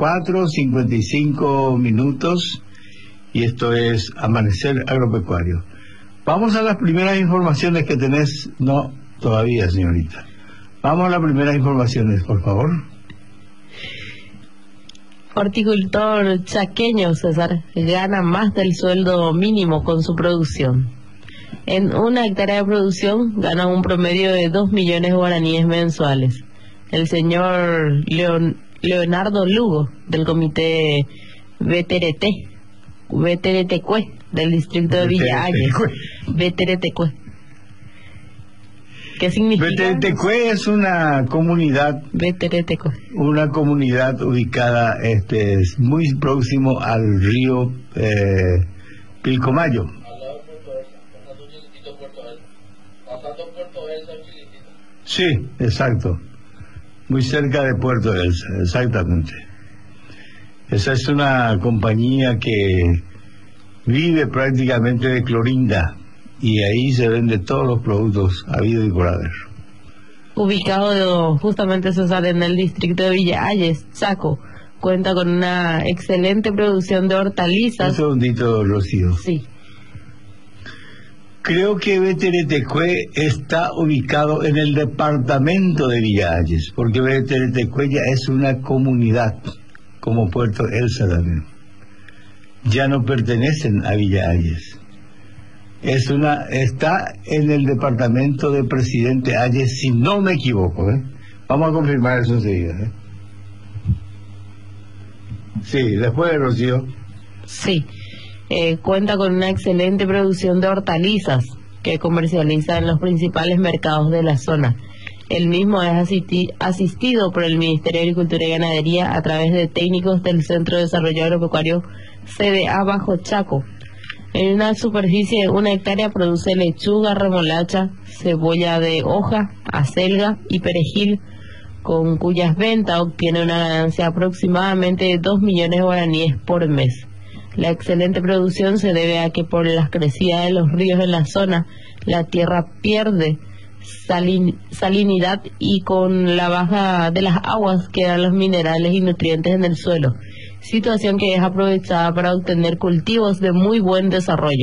4:55 y esto es Amanecer Agropecuario. Vamos a las primeras informaciones que tenés. No, todavía, señorita. Vamos a las primeras informaciones, por favor. Horticultor chaqueño, César, gana más del sueldo mínimo con su producción. En una hectárea de producción gana un promedio de 2 millones de guaraníes mensuales. El señor Leonardo Lugo, del comité BTRTCUE, del distrito de Villa Ayes. BTRTCUE. ¿Qué significa? BTRTCUE es una comunidad. BTRTCUE. Una comunidad ubicada muy próximo al río Pilcomayo. Sí, exacto. Muy cerca de Puerto Elsa, exactamente. Esa es una compañía que vive prácticamente de clorinda, y ahí se venden todos los productos habidos y por haber. Ubicado justamente, César, en el distrito de Villa Ayes, Chaco, cuenta con una excelente producción de hortalizas. Un segundito, Rocío. Sí. Creo que BTRTCUE está ubicado en el departamento de Villa Ayes, porque BTRTCUE ya es una comunidad, como Puerto Elsa también. Ya no pertenecen a Villa Ayes. Está en el departamento de Presidente Ayes, si no me equivoco, Vamos a confirmar eso enseguida, Sí, después de Rocío. Sí. Cuenta con una excelente producción de hortalizas que comercializa en los principales mercados de la zona. El mismo es asistido por el Ministerio de Agricultura y Ganadería a través de técnicos del Centro de Desarrollo Agropecuario CDA Bajo Chaco. En una superficie de 1 hectárea produce lechuga, remolacha, cebolla de hoja, acelga y perejil, con cuyas ventas obtiene una ganancia aproximadamente de 2 millones de guaraníes por mes. La excelente producción se debe a que por las crecidas de los ríos en la zona, la tierra pierde salinidad, y con la baja de las aguas quedan los minerales y nutrientes en el suelo, situación que es aprovechada para obtener cultivos de muy buen desarrollo.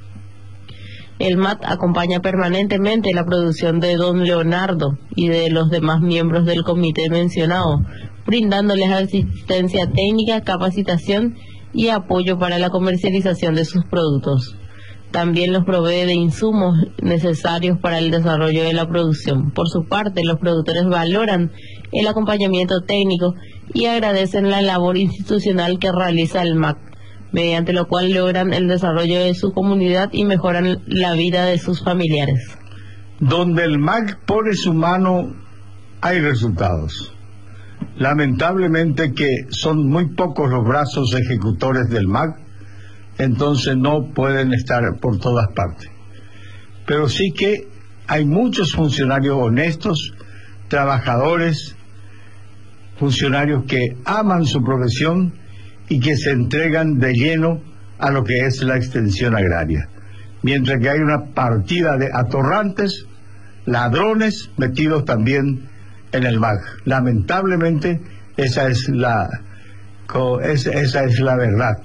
El MAT acompaña permanentemente la producción de don Leonardo y de los demás miembros del comité mencionado, brindándoles asistencia técnica, capacitación y apoyo para la comercialización de sus productos. También los provee de insumos necesarios para el desarrollo de la producción. Por su parte, los productores valoran el acompañamiento técnico y agradecen la labor institucional que realiza el MAC, mediante lo cual logran el desarrollo de su comunidad y mejoran la vida de sus familiares. Donde el MAC pone su mano, hay resultados. Lamentablemente que son muy pocos los brazos ejecutores del MAC, entonces no pueden estar por todas partes. Pero sí que hay muchos funcionarios honestos, trabajadores, funcionarios que aman su profesión y que se entregan de lleno a lo que es la extensión agraria. Mientras que hay una partida de atorrantes, ladrones metidos también en el MAC. Lamentablemente esa es la verdad.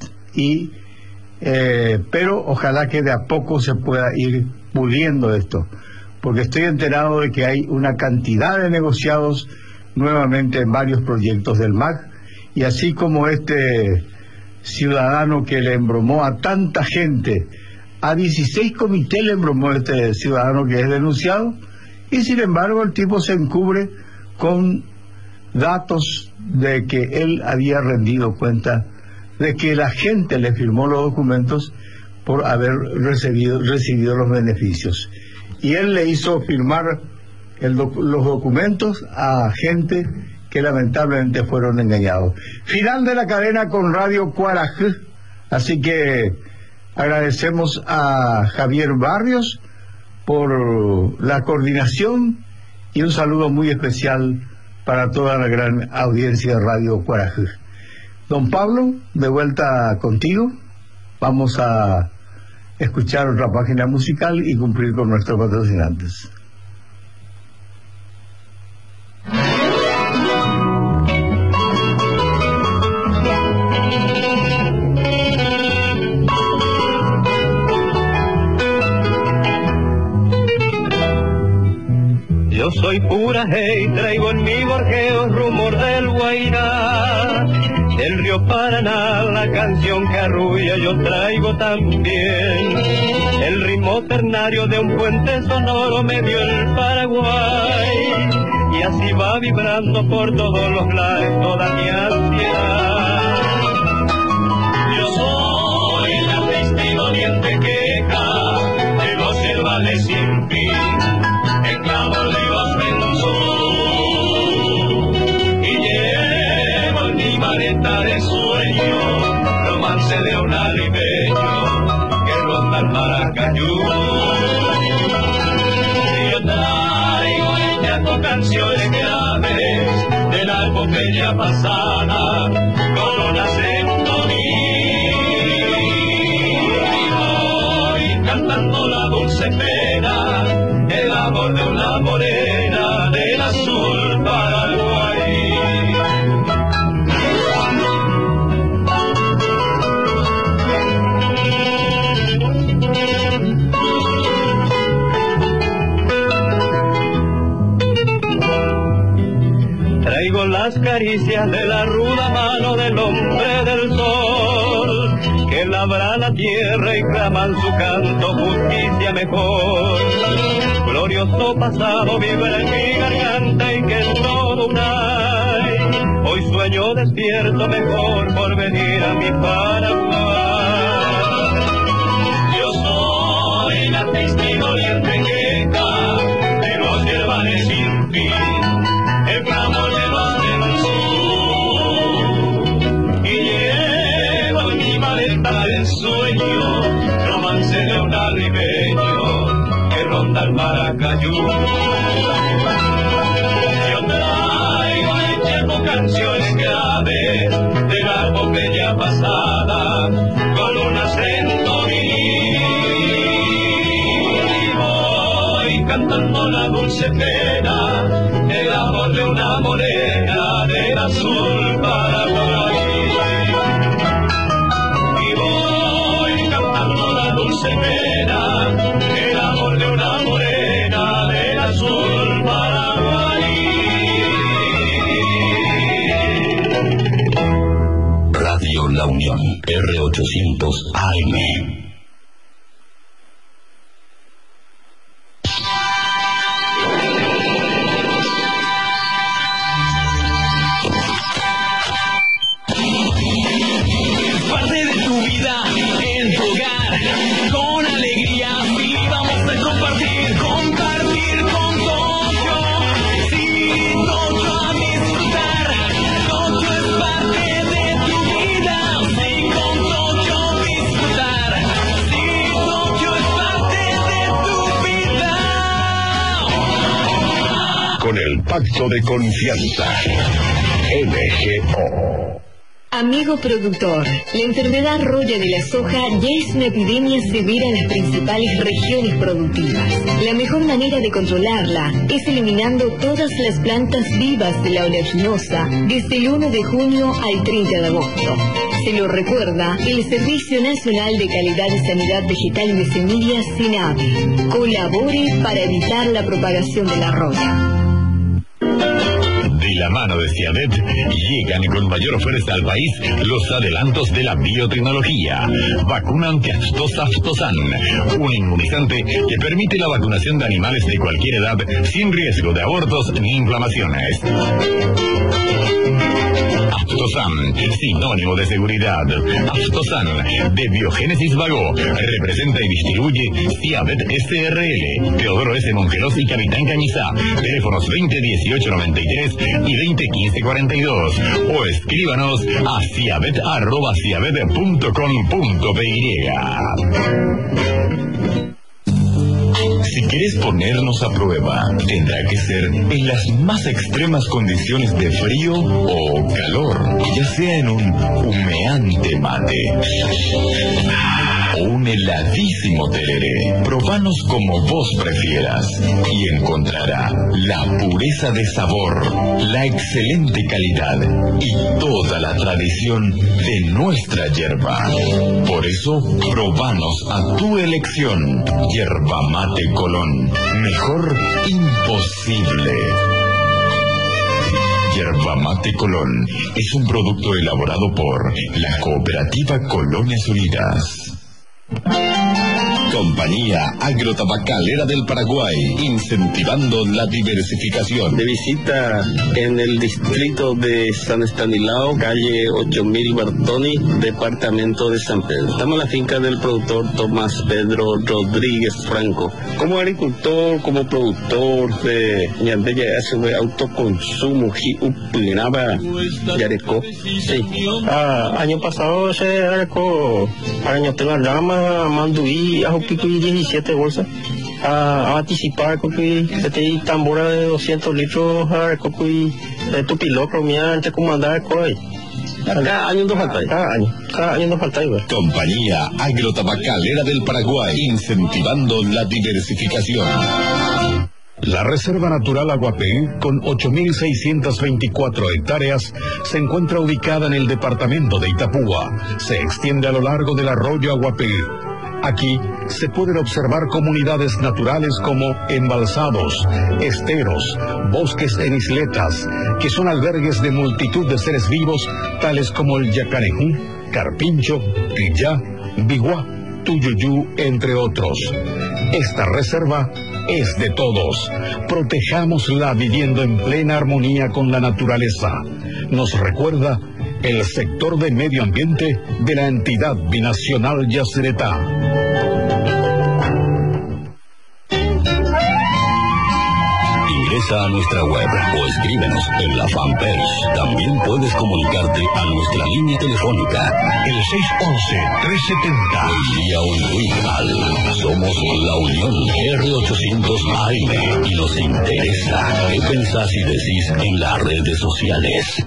Pero ojalá que de a poco se pueda ir puliendo esto, porque estoy enterado de que hay una cantidad de negociados nuevamente en varios proyectos del MAC, y así como este ciudadano que le embromó a tanta gente, a 16 comités le embromó este ciudadano que es denunciado, y sin embargo el tipo se encubre con datos de que él había rendido cuenta de que la gente le firmó los documentos por haber recibido los beneficios. Y él le hizo firmar los documentos a gente que lamentablemente fueron engañados. Final de la cadena con Radio Cuaraj. Así que Agradecemos a Javier Barrios por la coordinación y un saludo muy especial para toda la gran audiencia de Radio Cuarajú. Don Pablo, de vuelta contigo. Vamos a escuchar otra página musical y cumplir con nuestros patrocinantes. Yo soy pura hey, traigo en mi gorjeo rumor del Guairá, del río Paraná, la canción que arrulla yo traigo también. El ritmo ternario de un puente sonoro me dio el Paraguay, y así va vibrando por todos los lares toda mi ansiedad. Yo soy la triste y doliente queja de los herbales sin fin, en clamor de los y llevo en mi maleta de sueño romance de un alibeño que ronda el Maracayú. Yo traigo en teatro canciones graves de la epopeya pasada con un acento y cantando la dulce pena, el amor de una morena del azul Paraguay. Traigo las caricias de la ruda mano del hombre del sol, que labra la tierra y clama en su canto justicia mejor. Glorioso pasado vibra en mi garganta y que en todo un ay, hoy sueño despierto mejor por venir a mi Paraguay. Yo soy la triste y doliente queja de los yerbales sin fin, el clamor de los del sur, y llevo en mi maleta del sueño romance de un arribeño que ronda el Maracayú. Yo traigo en tiempo canciones graves de la epopeya pasada con un acento vivo y cantando la dulce pena, el amor de una morena del azul Paraguay. Y voy cantando la dulce pena, el amor de una morena del azul Paraguay. Radio La Unión, R800 AM. Con el pacto de confianza. MGO. Amigo productor, la enfermedad roya de la soja ya es una epidemia severa en las principales regiones productivas. La mejor manera de controlarla es eliminando todas las plantas vivas de la oleaginosa desde el 1 de junio al 30 de agosto. Se lo recuerda el Servicio Nacional de Calidad y Sanidad Vegetal y de Semillas, SENAVE. Colabore para evitar la propagación de la roya. De la mano de Ciadet llegan con mayor fuerza al país los adelantos de la biotecnología. Vacuna anti-aftosan, un inmunizante que permite la vacunación de animales de cualquier edad sin riesgo de abortos ni inflamaciones. Aftosan, sinónimo de seguridad. Aftosan, de Biogénesis Vago, representa y distribuye Ciabet SRL, Teodoro S. Mongelos y Capitán Cañizá. Teléfonos 2018-93 y 2015-42. O escríbanos a ciabet@ciabet.com.py. Si quieres ponernos a prueba, tendrá que ser en las más extremas condiciones de frío o calor, ya sea en un humeante mate o un heladísimo tereré. Probanos como vos prefieras y encontrará la pureza de sabor, la excelente calidad y toda la tradición de nuestra yerba. Por eso, probanos a tu elección. Yerba Mate Colón. Mejor imposible. Yerba Mate Colón es un producto elaborado por la Cooperativa Colonias Unidas. Compañía Agrotabacalera del Paraguay, incentivando la diversificación. De visita en el distrito de San Estanislao, calle 8000 Bertoni, departamento de San Pedro. Estamos en la finca del productor Tomás Pedro Rodríguez Franco. Como agricultor, como productor de autoconsumo, Yareco. Sí. Año pasado se arecó año tengo rama, manduí, ajo pico y 17 bolsas. A anticipar que este tambora de 200 litros arecó y tu piloto mía antes comandar coi. Cada año nos falta. Cada año nos falta igual. Compañía Agrotabacalera del Paraguay, incentivando la diversificación. La Reserva Natural Aguapé, con 8.624 hectáreas, se encuentra ubicada en el departamento de Itapúa. Se extiende a lo largo del arroyo Aguapé. Aquí se pueden observar comunidades naturales como embalsados, esteros, bosques en isletas, que son albergues de multitud de seres vivos, tales como el yacarejú, carpincho, tillá, biguá, tuyuyú, entre otros. Esta reserva es de todos. Protejámosla viviendo en plena armonía con la naturaleza. Nos recuerda el sector de medio ambiente de la entidad binacional Yacyretá. Ingresa a nuestra web o escríbenos en la fanpage. También puedes comunicarte a nuestra línea telefónica, el 611-370. Hoy día Unigual. Somos la Unión R800 AM y nos interesa qué pensás y decís en las redes sociales.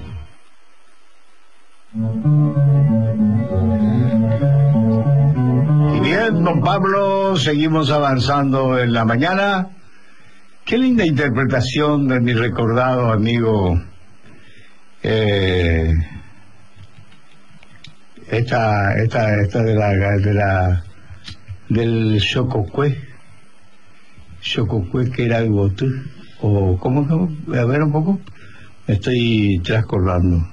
Y bien, don Pablo, seguimos avanzando en la mañana. Qué linda interpretación de mi recordado amigo esta del Xococue que era el botú, o ¿cómo? A ver un poco, me estoy transcordando.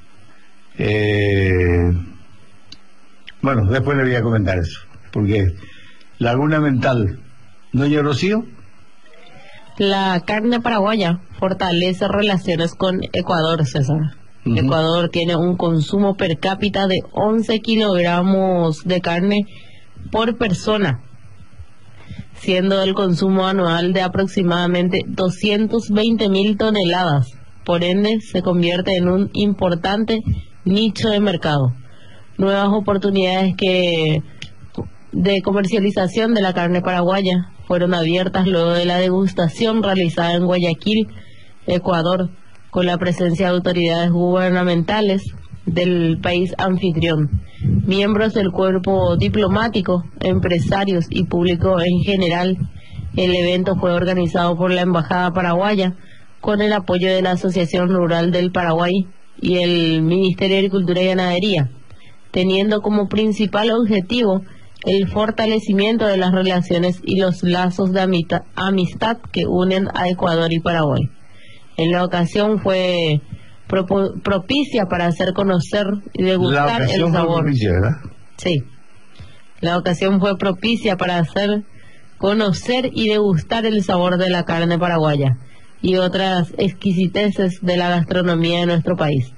Bueno, después le voy a comentar eso, porque Laguna Mental, doña Rocío. La carne paraguaya fortalece relaciones con Ecuador, César. Ecuador tiene un consumo per cápita de 11 kilogramos de carne por persona, siendo el consumo anual de aproximadamente 220.000 toneladas. Por ende, se convierte en un importante nicho de mercado. Nuevas oportunidades de comercialización de la carne paraguaya fueron abiertas luego de la degustación realizada en Guayaquil, Ecuador, con la presencia de autoridades gubernamentales del país anfitrión, miembros del cuerpo diplomático, empresarios y público en general. El evento fue organizado por la Embajada Paraguaya con el apoyo de la Asociación Rural del Paraguay y el Ministerio de Agricultura y Ganadería, teniendo como principal objetivo el fortalecimiento de las relaciones y los lazos de amistad que unen a Ecuador y Paraguay. En la ocasión fue propicia para hacer conocer y degustar el sabor. Propicia, ¿verdad? Sí. La ocasión fue propicia para hacer conocer y degustar el sabor de la carne paraguaya y otras exquisiteces de la gastronomía de nuestro país.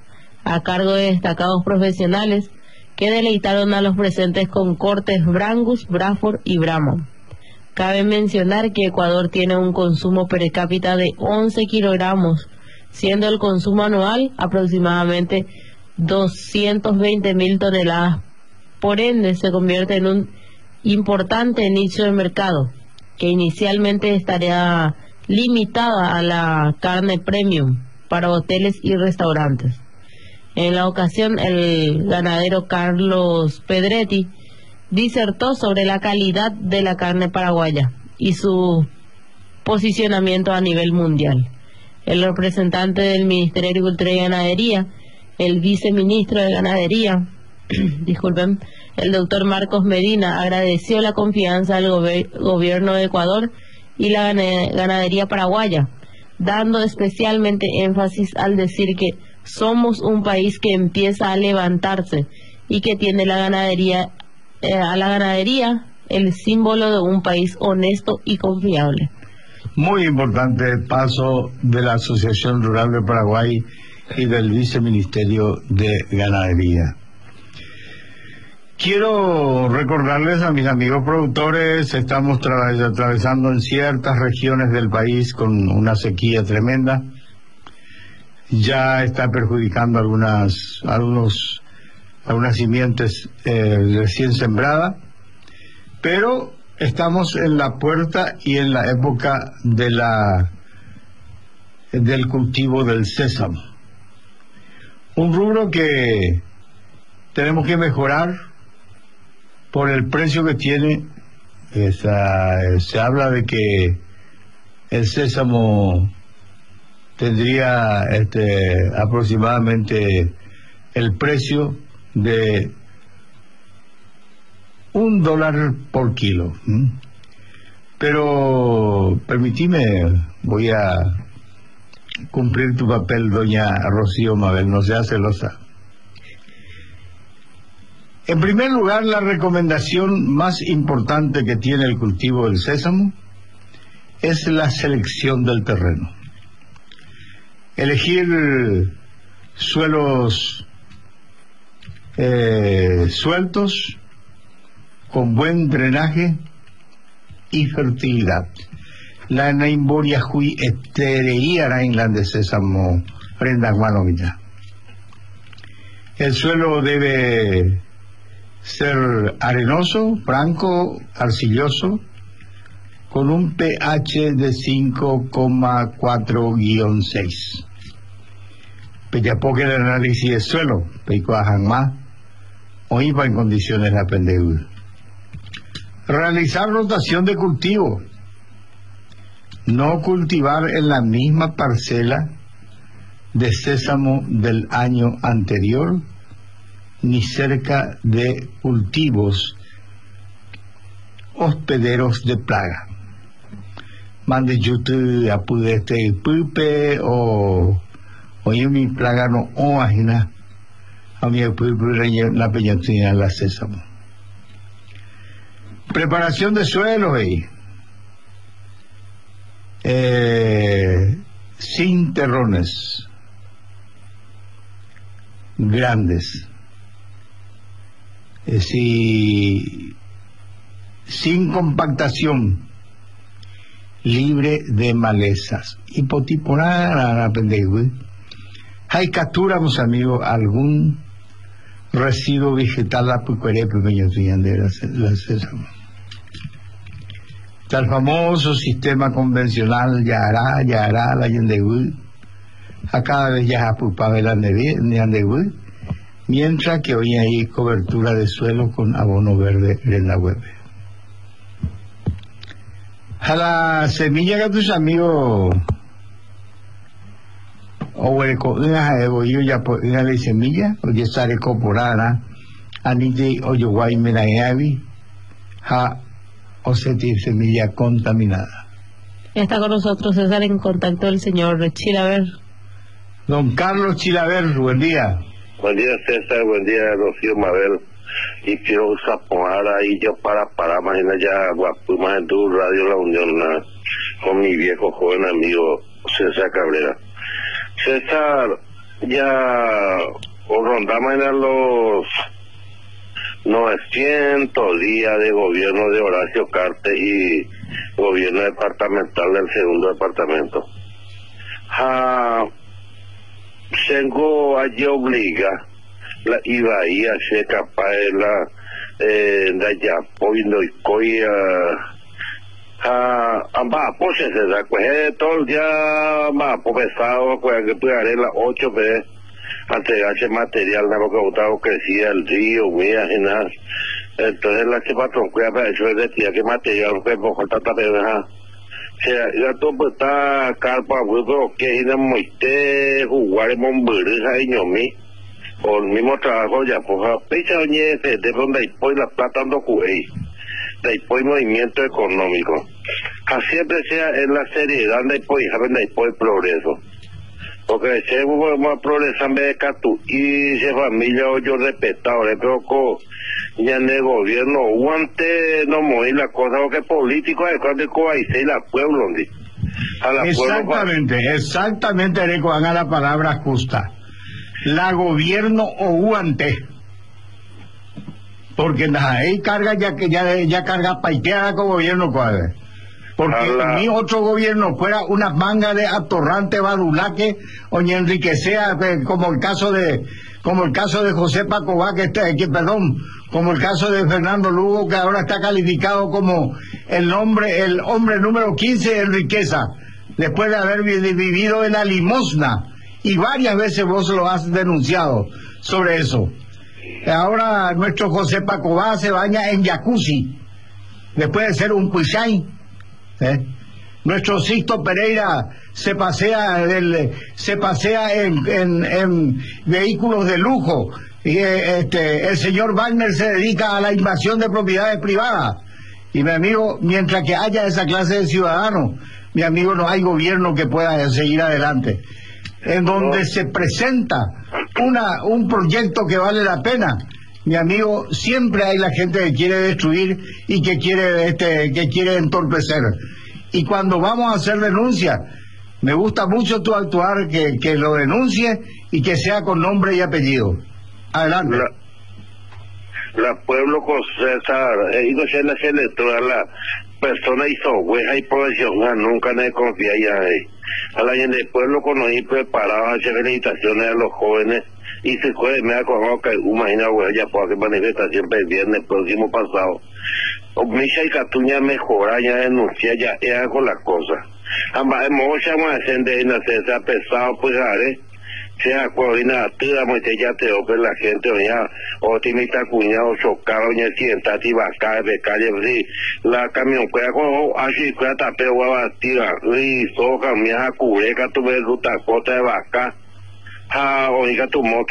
a cargo de destacados profesionales que deleitaron a los presentes con cortes Brangus, Braford y Brahma. Cabe mencionar que Ecuador tiene un consumo per cápita de 11 kilogramos, siendo el consumo anual aproximadamente 220.000 toneladas. Por ende, se convierte en un importante nicho de mercado, que inicialmente estaría limitada a la carne premium para hoteles y restaurantes. En la ocasión, el ganadero Carlos Pedretti disertó sobre la calidad de la carne paraguaya y su posicionamiento a nivel mundial. El representante del Ministerio de Agricultura y Ganadería, el viceministro de Ganadería, disculpen, el doctor Marcos Medina, agradeció la confianza del gobierno de Ecuador y la ganadería paraguaya, dando especialmente énfasis al decir que somos un país que empieza a levantarse y que tiene la ganadería, el símbolo de un país honesto y confiable. Muy importante el paso de la Asociación Rural de Paraguay y del Viceministerio de Ganadería. Quiero recordarles a mis amigos productores, estamos atravesando en ciertas regiones del país con una sequía tremenda. Ya está perjudicando algunas simientes recién sembradas, pero estamos en la puerta y en la época del cultivo del sésamo. Un rubro que tenemos que mejorar por el precio que tiene. Se habla de que el sésamo tendría aproximadamente el precio de $1 por kilo. Pero permitime, voy a cumplir tu papel, doña Rocío Mabel, no sea celosa. En primer lugar, la recomendación más importante que tiene el cultivo del sésamo es la selección del terreno. Elegir suelos sueltos, con buen drenaje y fertilidad. La Naimboria Hui Etereía Inland de Sésamo Prenda Guanovita. El suelo debe ser arenoso, franco, arcilloso, con un pH de 5,4-6. Peyapoque el análisis de suelo, Peicoajanma, o iba en condiciones de apendeur. Realizar rotación de cultivo. No cultivar en la misma parcela de sésamo del año anterior, ni cerca de cultivos hospederos de plaga. Mande yutu apudete pupe o yo mi plaga no oajina a mi pupe la peñatina la sésamo. Preparación de suelo sin terrones grandes, sin compactación, libre de malezas. Y potiponar hay captura, mis amigos, algún residuo vegetal la pucuerepe de la sésamo. Está el famoso sistema convencional Yará, la Yandegui, a cada vez ya apupaba la Yandegui, mientras que hoy hay cobertura de suelo con abono verde en la web. A la semilla que tus amigos o el yo ya una de semilla o ya sale coporada anite o yo guay menayavi ha o sentir semilla contaminada. Está con nosotros César en contacto el señor Chilaver. Don Carlos Chilaver, buen día. Buen día César, buen día Rocío Mabel. Y quiero zaponar ahí yo para imagina ya guapuma en tu radio La Unión con mi viejo joven amigo César Cabrera. César, ya o rondamos en los 900 días de gobierno de Horacio Cartes y gobierno departamental del segundo departamento. Tengo allí obliga la Ibaía se capaz de la apoyo y coya ambas poses se da pues todo el día ambas pesado pues que puede las 8 veces entregarse material nada que botado crecía el río mía y nada entonces la que patrón cuida para eso es decir que material que por tanta peja se ya todo pues está carpa pero que es muy jugar en bombería y ñomi por el mismo trabajo ya pues pecha oñe de donde hay pues la plata ando cuey de pues movimiento económico siempre sea en la seriedad de pues progreso porque se va a progresar en vez de catu y se familia yo respetado le preocupo ya en el gobierno guante no morir la cosa porque político es cuando hay seis la pueblo a la exactamente Ereco haga la palabra justa la gobierno o guante porque ahí carga ya carga paiteada con gobierno cuadre porque ni otro gobierno fuera una manga de atorrante badulaque o ni enriquecea como el caso de José Pacobá como el caso de Fernando Lugo que ahora está calificado como el hombre número 15 en riqueza después de haber vivido en la limosna y varias veces vos lo has denunciado sobre eso. Ahora nuestro José Pacobá se baña en jacuzzi después de ser un puichay. Nuestro Sixto Pereira se pasea en vehículos de lujo y el señor Wagner se dedica a la invasión de propiedades privadas y mi amigo, mientras que haya esa clase de ciudadanos, mi amigo, no hay gobierno que pueda seguir adelante en donde se presenta un proyecto que vale la pena. Mi amigo, siempre hay la gente que quiere destruir y que quiere entorpecer. Y cuando vamos a hacer denuncia, me gusta mucho tu actuar, que lo denuncie y que sea con nombre y apellido. Adelante. La pueblo con César, y no sé la persona hizo hueja y profesional, nunca me confía ya ahí. A la gente del pueblo conocí preparado a hacer felicitaciones a los jóvenes. Y se puede me ha acordado que imagina güey ya puede hacer manifestación el viernes próximo pasado Misha y Catuña mejora ya denuncia ya era con las cosas ambas muchas más gente en hacer pesado pues se acuerda toda mucha ya te ofrece la gente ya optimista cuñado chocado ya sienta y vaca de calle la camión puede cojo así que tapeo va tira y soja me ha cureca tu ves ruta cota de vaca oiga tu moto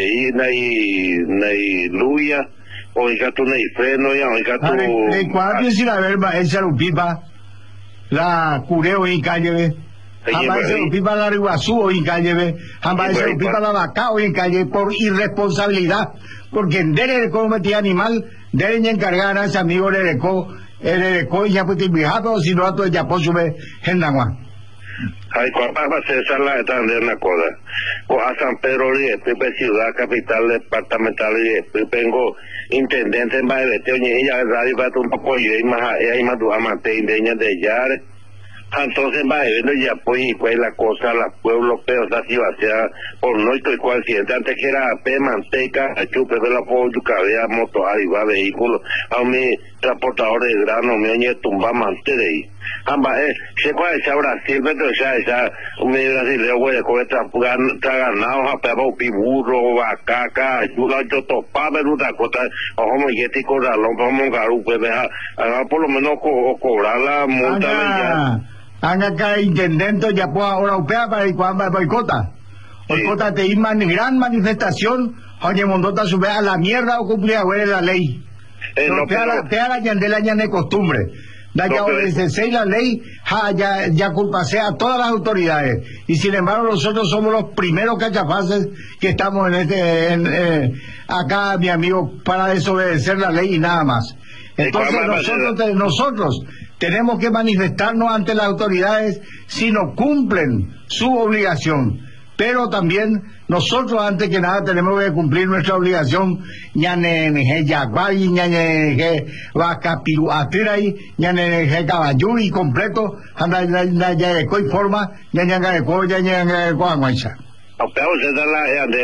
nay luya oiga tu nay freno ya oiga tu cuando decir a ver esa lupipa la cureo y calle jamás esa lupipa la Riguazú y calle jamás esa lupipa la vaca y calle por irresponsabilidad porque en Dereco metía animal deben encargar a ese amigo Dereco y ya pues te pero si no a tu ya pues sube Gendagua. Ay, cuando va a ser la de una cosa, o a San Pedro y después ciudad capital departamental y después vengo intendente en Bailete, oye, ella radio para un poco y más tu amante indeña de Yare. Entonces va a ya pues la cosa la pueblo pero así va a ser por no estoy consciente antes que era pe manteca chupe de la pollo cabeza moto ahí va vehículo a mi transportador de grano me oye tumba mante de ahí ambas se puede echar Brasil pero esa me brasileño güey con ganado a pebo piburro vaca yo topa pero otra cosa ojo me yeti corralón como un garupe por lo menos cobrar la multa ya haga cada intendente ya pueda ahora europea para ir cuando boicota. Boicota te ima en gran manifestación, oye mondota sube a la mierda o cumplía güey la ley. Pea la yandela ya de costumbre. Da ya obedecer la ley, ya culpasea a todas las autoridades. Y sin embargo nosotros somos los primeros cachafaces que estamos acá, mi amigo, para desobedecer la ley y nada más. Entonces nosotros tenemos que manifestarnos ante las autoridades si no cumplen su obligación, pero también Nosotros antes que nada tenemos que cumplir nuestra obligación, ñane yaguay, ñane vacapiru atirai, ñane caballo y completo, anda ya de coi forma, ñane de coya, ñane de coaguancha. Pero se da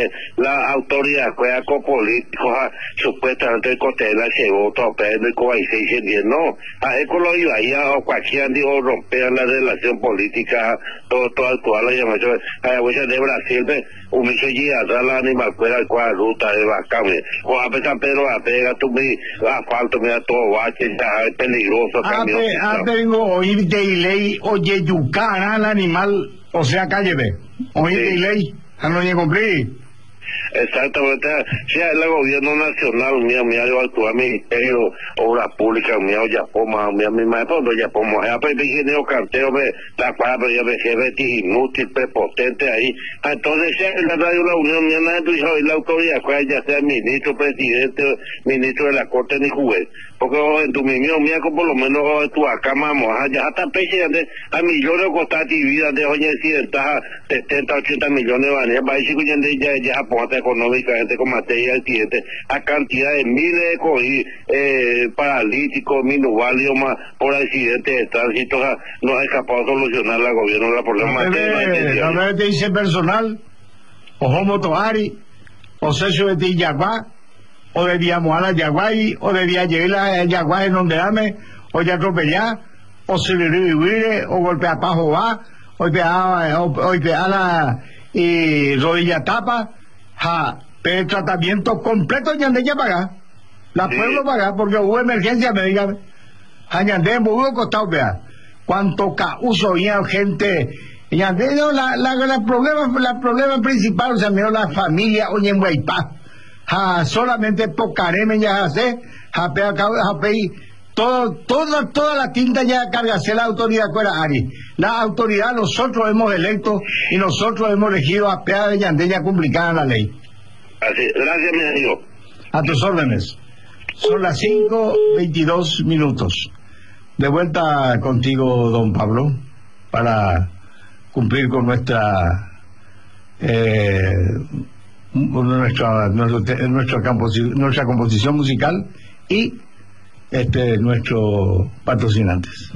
la autoridad que es político, supuestamente el cotela se votó, pero el COI 610, no, a eso lo iba a o cualquiera dijo romper la relación política, todo actual, la llamación, a la de Brasil, un miso ya, la animal fuera cual ruta de vacame, o a pesar Pedro a pega, tú me asfalto, me da todo bache, es peligroso, camión. Tengo oír de ley, oye, yucar al animal, o sea, cállate, oír de ley. No llegué a cumplir. Exactamente, si es el gobierno nacional, mía, yo actúa ministerio, obras públicas, mía, ya pongo, mía, mi maestro, ya pongo, ya ingeniero cantero, la palabra, ya ve, inútil, prepotente ahí. Entonces, si es la radio La Unión, mía, la autoridad, ya sea ministro, presidente, ministro de la Corte, ni juez. Porque en tu mimio, mía, por lo menos tu acá, vamos, ya hasta presidente, a millones de costas de vida, de hoy accidentadas, 70, 80 millones de va a decir que ya aporta económicamente con materia del cliente, a cantidad de miles de paralíticos, minusválidos más por accidentes de tránsito, no ha escapado a solucionar la gobierno la problema. A ver, te dice personal, o Homo Toari, o Cesio de Yaguá, o debía mojar a Yaguay, o debía llegar a Yaguay en donde dame, o ya atropellar, o se le vivir, o golpear pa' Jehová, o pegar la rodilla tapa, pero el tratamiento completo ñandé ya paga, la pueblo paga, porque hubo emergencia médica, ñandé hubo costado pegar, cuánto uso había gente, ñandé, no, la problema principal, o sea, menos la familia, oye, en Guaypá, solamente pocareme ya hace, toda la tinta ya cargase la autoridad fuera Ari. La autoridad nosotros hemos electo y nosotros hemos elegido a Pea de Yandeña complicada la ley. Así, gracias mi amigo. A tus órdenes. Son las 5:22. De vuelta contigo, don Pablo, para cumplir con nuestra composición musical y nuestros patrocinantes.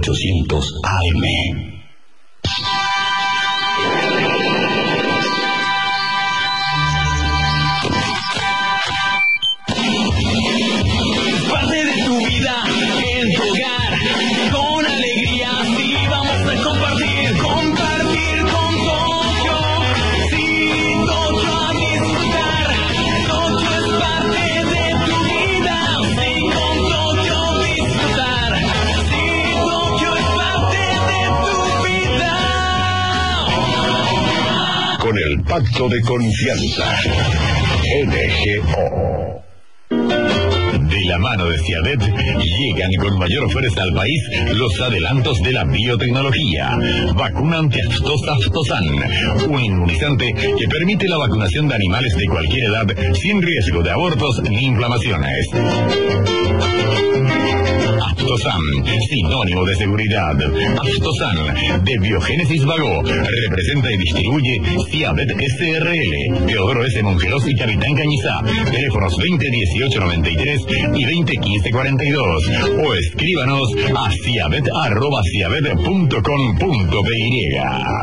R800 AM. Parte de tu vida en tu hogar, con alegría sí vamos a compartir con Tokio, sí, Tokio a disfrutar, Tokio es parte de tu vida, sí, con Tokio disfrutar, sí, Tokio es parte de tu vida. Con el pacto de confianza, NGO. De la mano de Ciadet llegan con mayor fuerza al país los adelantos de la biotecnología. Vacuna antiaftosa Aftosan, un inmunizante que permite la vacunación de animales de cualquier edad sin riesgo de abortos ni inflamaciones. Aftosan, sinónimo de seguridad. Aftosan, de Biogénesis Vago, representa y distribuye Ciadet SRL, Teodoro S. Mongelos y Capitán Cañizá. Teléfonos 2018-93 y 2015-42. O escríbanos a ciavet@ciavet.com.py.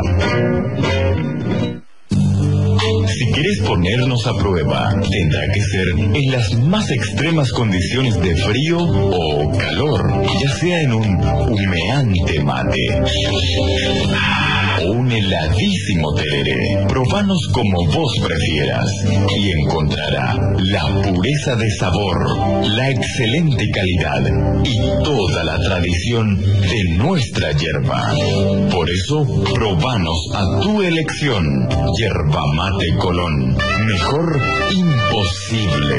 Si querés ponernos a prueba, tendrá que ser en las más extremas condiciones de frío o calor, ya sea en un humeante mate o un heladísimo tereré. Probanos como vos prefieras y encontrará la pureza de sabor, la excelente calidad y toda la tradición de nuestra yerba. Por eso, probanos a tu elección. Yerba Mate Colón. Mejor imposible.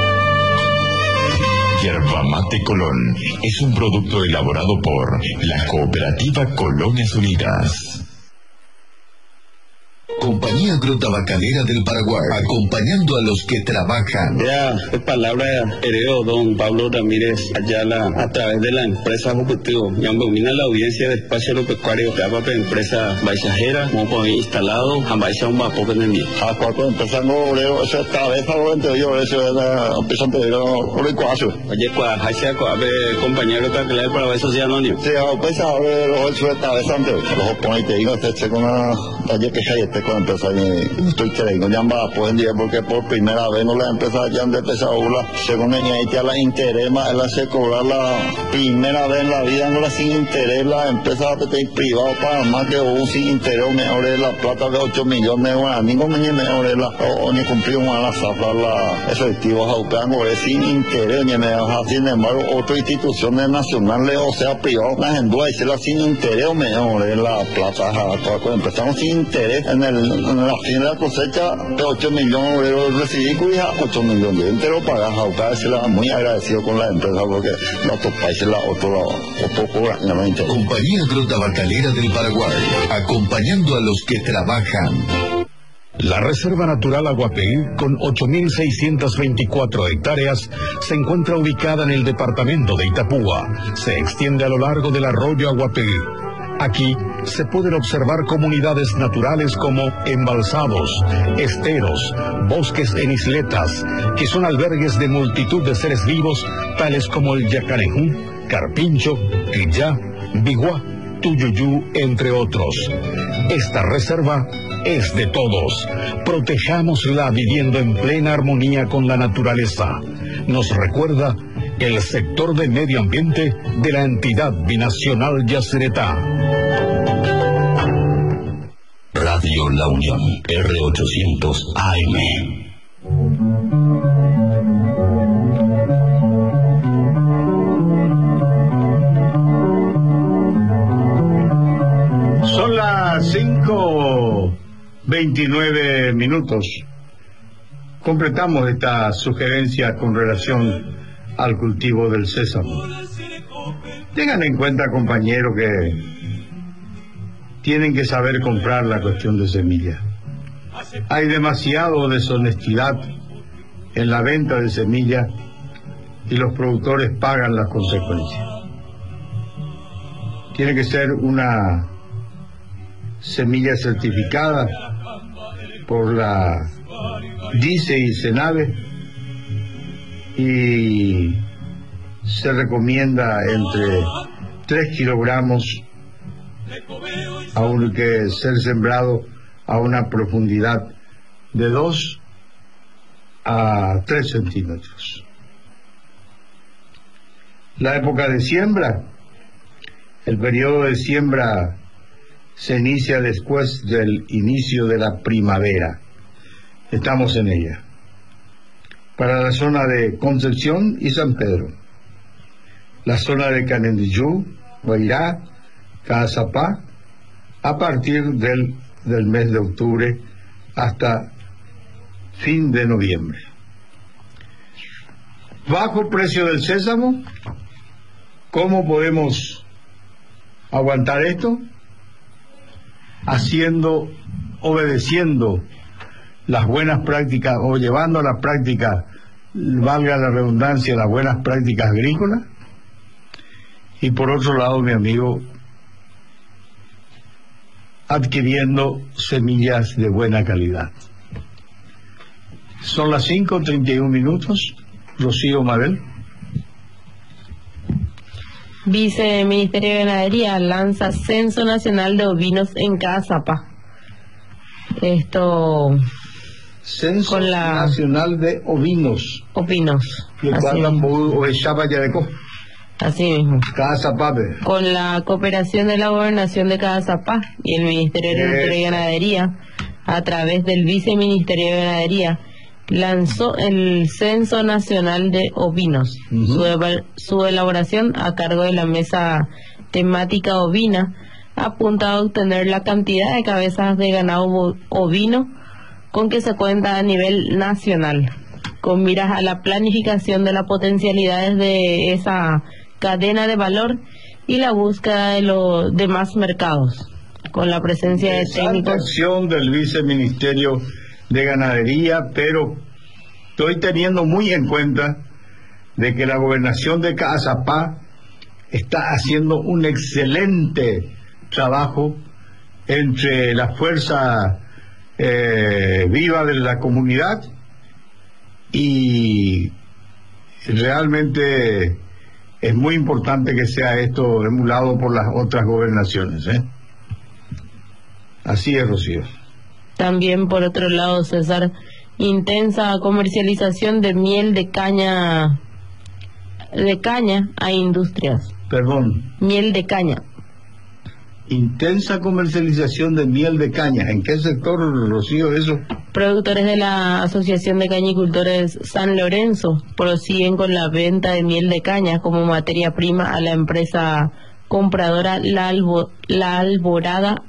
Yerba Mate Colón es un producto elaborado por la Cooperativa Colonias Unidas. Compañía Agrotabacalera del Paraguay, acompañando a los que trabajan. Ya, es palabra heredó don Pablo Ramírez Ayala a través de la empresa Objetivo. Ya domina la audiencia de espacio agropecuario que haga empresa baixajera, como por instalado, a baixa un vapor en el día. A cuatro empezando obrero, esa cabeza lo entendió, eso era empieza a pedir oricuacio. Oye, cuajacia, compañero agrotabacalera del Paraguay Social Anónimo. Sí, pues ahora los ocho de cabeza antes, los opones te digo, te con una talle que hay con empresa y estoy creyendo ya va pueden decir porque por primera vez no la empresa ya de pesadura según ella ya la interés más él hace cobrar la primera vez en la vida no la sin interés la empresa de privado para más que un sin interés mejor es la plata de 8 millones de guaraní no mejor es la o ni cumplir una la zafra la efectivo jaucango es sin interés ni me sin embargo otras instituciones nacionales o sea privado las en duda y la sin interés mejor es la plata empezamos sin interés en la fin de la cosecha de 8 millones de euros recibí cuya 8 millones de entero para Jauca se la muy agradecido con la empresa porque en otros países la otro cobran. Compañía Agrotabacalera del Paraguay, acompañando a los que trabajan. La Reserva Natural Aguapeí, con 8.624 hectáreas, se encuentra ubicada en el departamento de Itapúa. Se extiende a lo largo del arroyo Aguapeí. Aquí se pueden observar comunidades naturales como embalsados, esteros, bosques en isletas, que son albergues de multitud de seres vivos, tales como el yacarejú, carpincho, quillá, biguá, tuyuyú, entre otros. Esta reserva es de todos. Protejámosla viviendo en plena armonía con la naturaleza. Nos recuerda el sector de medio ambiente de la entidad binacional Yacyretá. Radio La Unión, R800 AM. Son las 5:29. Completamos esta sugerencia con relación al cultivo del sésamo. Tengan en cuenta, compañeros, que tienen que saber comprar la cuestión de semillas. Hay demasiado deshonestidad en la venta de semillas y los productores pagan las consecuencias. Tiene que ser una semilla certificada por la DICE y SENAVE y se recomienda entre 3 kilogramos, aunque ser sembrado a una profundidad de 2 a 3 centímetros. La época de siembra, el periodo de siembra se inicia después del inicio de la primavera. Estamos en ella. Para la zona de Concepción y San Pedro, la zona de Canendillú, Guairá, Caazapá, a partir del mes de octubre hasta fin de noviembre. Bajo precio del sésamo. ¿Cómo podemos aguantar esto? Obedeciendo las buenas prácticas, o llevando a la práctica, valga la redundancia, las buenas prácticas agrícolas. Y por otro lado, mi amigo, adquiriendo semillas de buena calidad. Son las 5:31. Rocío Mabel. Viceministerio de Ganadería lanza Censo Nacional de Ovinos en Caazapá. Esto... Censo Nacional de Ovinos. Ovinos. Así mismo. Caazapá. Con la cooperación de la Gobernación de Caazapá y el Ministerio de Agricultura y Ganadería, a través del Viceministerio de Ganadería, lanzó el Censo Nacional de Ovinos. Su elaboración, a cargo de la Mesa Temática Ovina, apunta a obtener la cantidad de cabezas de ganado ovino con que se cuenta a nivel nacional, con miras a la planificación de las potencialidades de esa cadena de valor y la búsqueda de los demás mercados, con la presencia de técnicos. Acción del Viceministerio de Ganadería, pero estoy teniendo muy en cuenta de que la gobernación de Caazapá está haciendo un excelente trabajo entre la fuerza viva de la comunidad, y realmente es muy importante que sea esto emulado por las otras gobernaciones, Así es, Rocío. También, por otro lado, César, intensa comercialización de miel de caña a industrias. Perdón. Miel de caña. Intensa comercialización de miel de caña. ¿En qué sector, Rocío, eso? Productores de la Asociación de Cañicultores San Lorenzo prosiguen con la venta de miel de caña como materia prima a la empresa compradora La Alborada.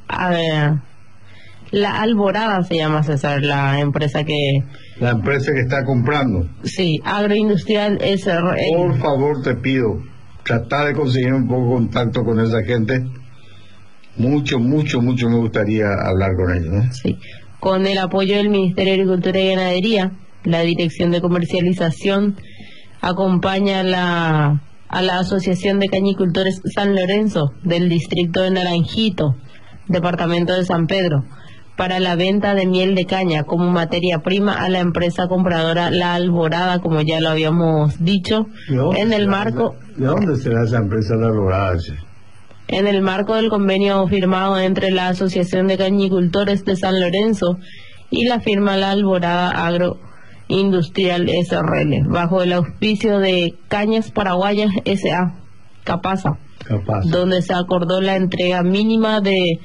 La Alborada se llama, César, la empresa que está comprando. Sí, Agroindustrial SRL. Por favor, te pido, tratar de conseguir un poco de contacto con esa gente. Mucho me gustaría hablar con ellos, Sí. Con el apoyo del Ministerio de Agricultura y Ganadería, la Dirección de Comercialización acompaña a la Asociación de Cañicultores San Lorenzo del distrito de Naranjito, departamento de San Pedro, para la venta de miel de caña como materia prima a la empresa compradora La Alborada, como ya lo habíamos dicho, en el marco... ¿De dónde será esa empresa La Alborada? En el marco del convenio firmado entre la Asociación de Cañicultores de San Lorenzo y la firma La Alborada Agroindustrial SRL, bajo el auspicio de Cañas Paraguayas S.A., Capasa, donde se acordó la entrega mínima de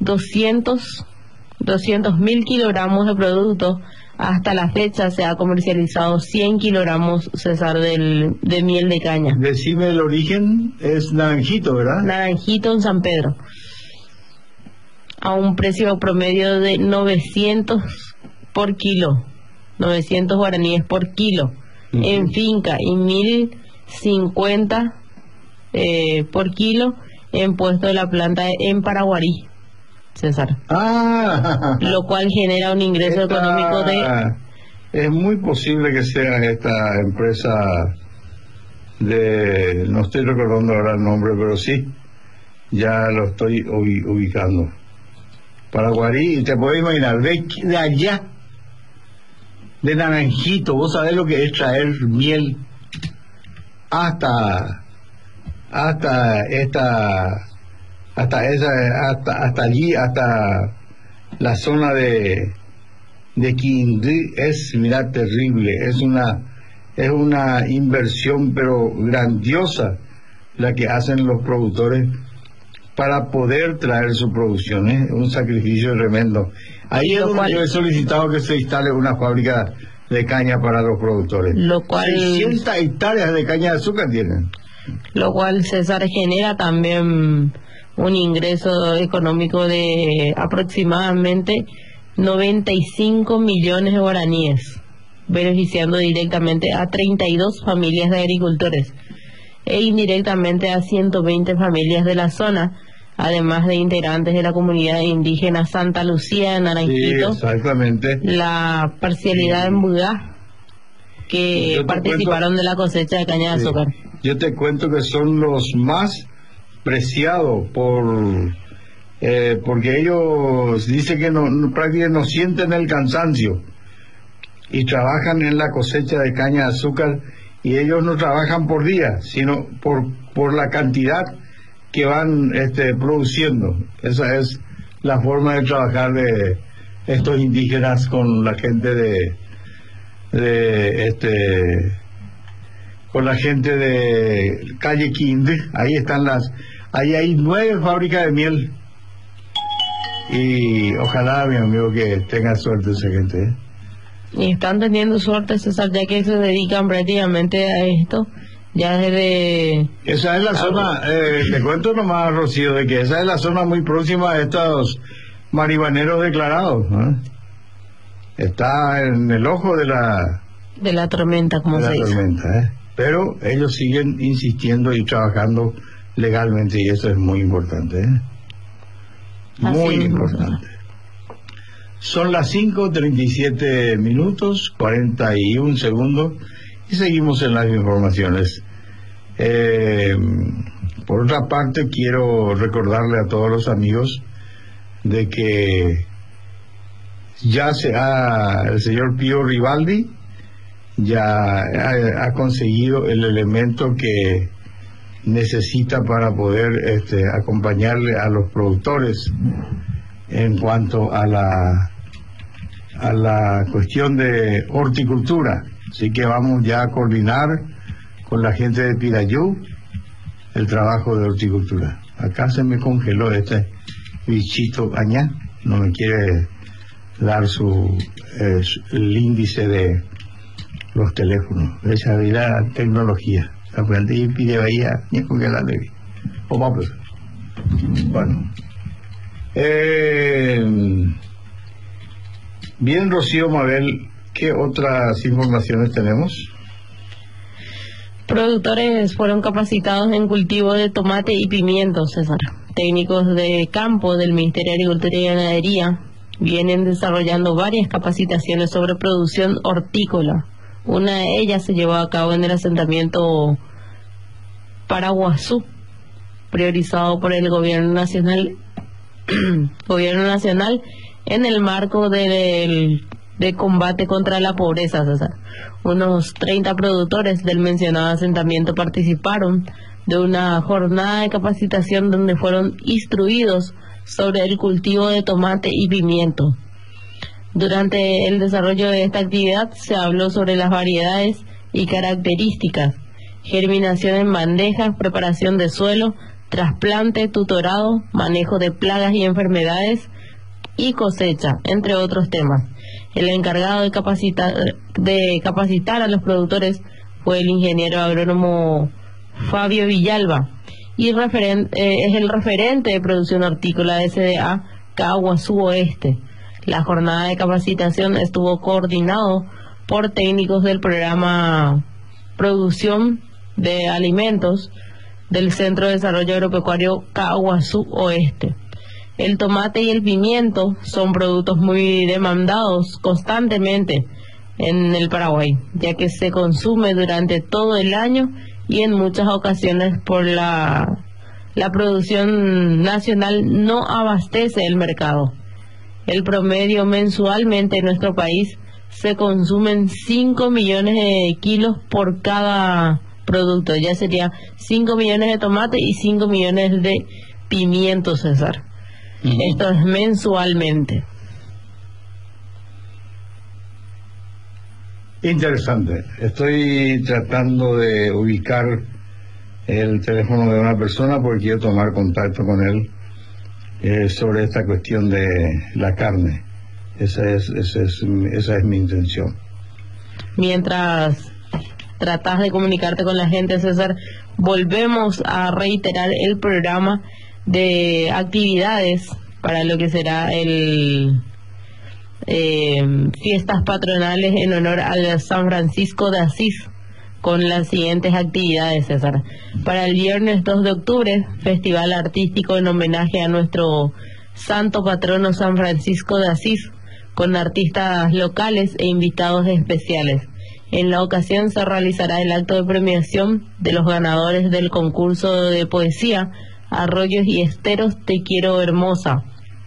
200.000 kilogramos de producto. Hasta la fecha se ha comercializado 100 kilogramos, César, de miel de caña. Decime el origen, es Naranjito, ¿verdad? Naranjito, en San Pedro. A un precio promedio de 900 por kilo, 900 guaraníes por kilo, en finca, y 1.050 por kilo en puesto de la planta en Paraguarí, César. Lo cual genera un ingreso económico de... Es muy posible que sea esta empresa de... No estoy recordando ahora el nombre, pero sí, ya lo estoy ubicando. Paraguarí, te puedes imaginar, de allá, de Naranjito, vos sabés lo que es traer miel hasta hasta allí, hasta la zona de Quindí, es, mira, terrible. Es una inversión pero grandiosa la que hacen los productores para poder traer su producción. Es un sacrificio tremendo. Ahí es donde yo he solicitado que se instale una fábrica de caña para los productores. Lo cual 600 hectáreas de caña de azúcar tienen. Lo cual, César, genera también un ingreso económico de aproximadamente 95 millones de guaraníes, beneficiando directamente a 32 familias de agricultores e indirectamente a 120 familias de la zona, además de integrantes de la comunidad indígena Santa Lucía de Naranjito, sí, exactamente, la parcialidad en Budá, que participaron de la cosecha de caña de azúcar. Yo te cuento que son los más preciados porque ellos dicen que prácticamente no sienten el cansancio y trabajan en la cosecha de caña de azúcar, y ellos no trabajan por día, sino por la cantidad que van produciendo. Esa es la forma de trabajar de estos indígenas con la gente con la gente de calle Quinde. Ahí están ahí hay 9 fábricas de miel, y ojalá, mi amigo, que tenga suerte esa gente, Y están teniendo suerte, César, ya que se dedican prácticamente a esto ya desde... Esa es la zona, te cuento nomás, Rocío, de que esa es la zona muy próxima a estos marihuaneros declarados, ¿no? Está en el ojo de la tormenta, como se dice. Pero ellos siguen insistiendo y trabajando legalmente, y eso es muy importante, muy importante. Son las 5:37 minutos 41 segundos y seguimos en las informaciones. Por otra parte, quiero recordarle a todos los amigos de que ya el señor Pío Rivaldi ya ha conseguido el elemento que necesita para poder acompañarle a los productores en cuanto a la cuestión de horticultura. Así que vamos ya a coordinar con la gente de Pirayú el trabajo de horticultura. Acá se me congeló este bichito añá, no me quiere dar el índice de los teléfonos. Esa es la tecnología. Aprendí y pide bahía ni congelar de o vamos. Bueno. Bien, Rocío, Mabel, ¿qué otras informaciones tenemos? Productores fueron capacitados en cultivo de tomate y pimiento, César. Técnicos de campo del Ministerio de Agricultura y Ganadería vienen desarrollando varias capacitaciones sobre producción hortícola. Una de ellas se llevó a cabo en el asentamiento Paraguazú, priorizado por el Gobierno Nacional en el marco de combate contra la pobreza, César. Unos 30 productores del mencionado asentamiento participaron de una jornada de capacitación donde fueron instruidos sobre el cultivo de tomate y pimiento. Durante el desarrollo de esta actividad se habló sobre las variedades y características, germinación en bandejas, preparación de suelo, trasplante, tutorado, manejo de plagas y enfermedades y cosecha, entre otros temas. El encargado de capacitar a los productores fue el ingeniero agrónomo Fabio Villalba, y es el referente de producción hortícola de SDA Caguazú Oeste. La jornada de capacitación estuvo coordinado por técnicos del programa Producción de Alimentos del Centro de Desarrollo Agropecuario Caguazú Oeste. El tomate y el pimiento son productos muy demandados constantemente en el Paraguay, ya que se consume durante todo el año y en muchas ocasiones por la producción nacional no abastece el mercado. El promedio mensualmente en nuestro país se consumen 5 millones de kilos por cada productos. Ya sería 5 millones de tomate y 5 millones de pimiento, César. Esto es mensualmente. Interesante. Estoy tratando de ubicar el teléfono de una persona porque quiero tomar contacto con él sobre esta cuestión de la carne. Esa es mi intención. Mientras tratas de comunicarte con la gente, César, volvemos a reiterar el programa de actividades para lo que será el fiestas patronales en honor al San Francisco de Asís, con las siguientes actividades, César. Para el viernes 2 de octubre, festival artístico en homenaje a nuestro santo patrono San Francisco de Asís, con artistas locales e invitados especiales. En la ocasión se realizará el acto de premiación de los ganadores del concurso de poesía Arroyos y Esteros Te Quiero Hermosa.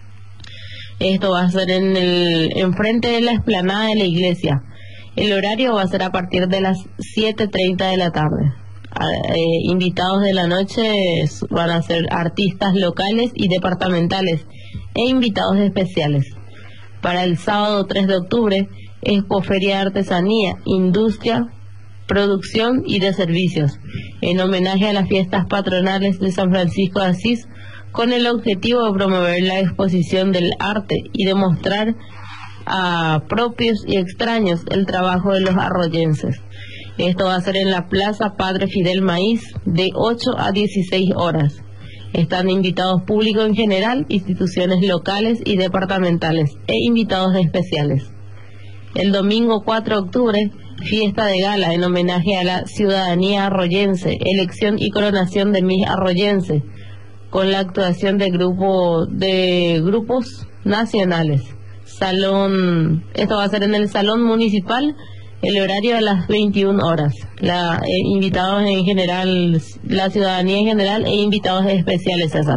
Esto va a ser enfrente de la explanada de la iglesia. El horario va a ser a partir de las 7:30 de la tarde. Invitados de la noche van a ser artistas locales y departamentales e invitados especiales. Para el sábado 3 de octubre, Expoferia de Artesanía, Industria, Producción y de Servicios, en homenaje a las fiestas patronales de San Francisco de Asís, con el objetivo de promover la exposición del arte y demostrar a propios y extraños el trabajo de los arroyenses. Esto va a ser en la Plaza Padre Fidel Maíz de 8 a 16 horas. Están invitados público en general, instituciones locales y departamentales e invitados especiales. El domingo 4 de octubre, fiesta de gala en homenaje a la ciudadanía arroyense, elección y coronación de Miss Arroyense, con la actuación de grupos nacionales. Esto va a ser en el Salón Municipal, el horario a las 21 horas. Invitados en general, la ciudadanía en general e invitados especiales, César.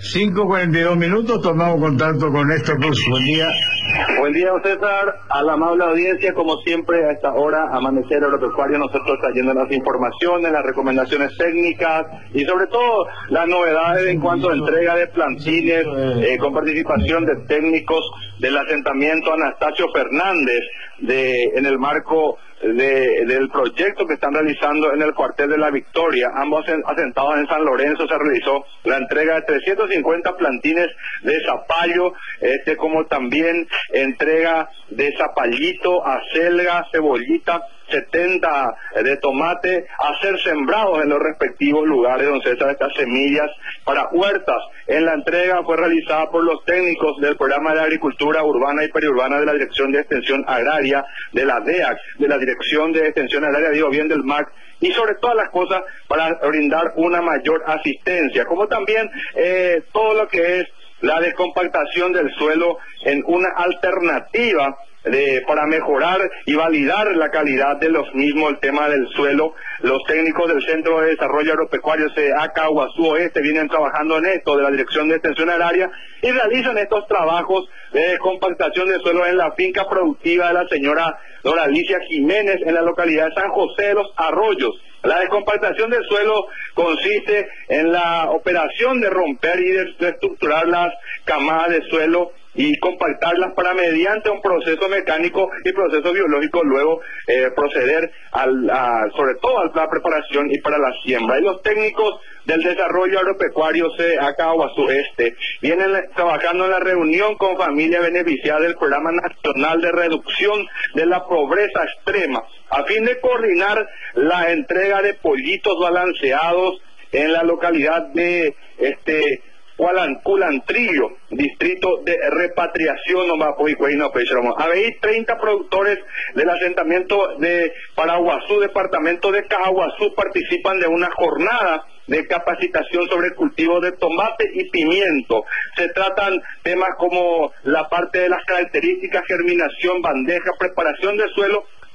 5:42 minutos, tomamos contacto con Néstor Cruz. Buen día. Buen día, César, a la amable audiencia, como siempre a esta hora, Amanecer Agropecuario, nosotros trayendo las informaciones, las recomendaciones técnicas y sobre todo las novedades en cuanto a entrega de plantines con participación de técnicos del asentamiento Anastasio Fernández en el marco del proyecto que están realizando en el cuartel de la Victoria. Ambos asentados en San Lorenzo se realizó la entrega de 350 plantines de zapallo, como también entrega de zapallito, acelga, cebollita, 70 de tomate, a ser sembrados en los respectivos lugares, don César, estas semillas para huertas. En la entrega fue realizada por los técnicos del Programa de Agricultura Urbana y Periurbana de la Dirección de Extensión Agraria, de la DEAC, de la Dirección de Extensión Agraria, del MAC, y sobre todas las cosas para brindar una mayor asistencia, como también todo lo que es la descompactación del suelo en una alternativa para mejorar y validar la calidad de los mismos, el tema del suelo. Los técnicos del Centro de Desarrollo Agropecuario CDACA Guazú Oeste vienen trabajando en esto de la Dirección de Extensión Agraria y realizan estos trabajos de descompactación de suelo en la finca productiva de la señora Dora Alicia Jiménez en la localidad de San José de los Arroyos. La descompactación del suelo consiste en la operación de romper y de reestructurar las camadas de suelo y compactarlas para, mediante un proceso mecánico y proceso biológico, luego proceder sobre todo a la preparación y para la siembra. Y los técnicos del desarrollo agropecuario CDACA Guazú Este vienen trabajando en la reunión con familias beneficiadas del Programa Nacional de Reducción de la Pobreza Extrema, a fin de coordinar la entrega de pollitos balanceados en la localidad de Culantrillo, distrito de repatriación. Habéis 30 productores del asentamiento de Paraguazú, departamento de Cajaguazú, participan de una jornada de capacitación sobre cultivo de tomate y pimiento. Se tratan temas como la parte de las características, germinación, bandeja, preparación de suelo,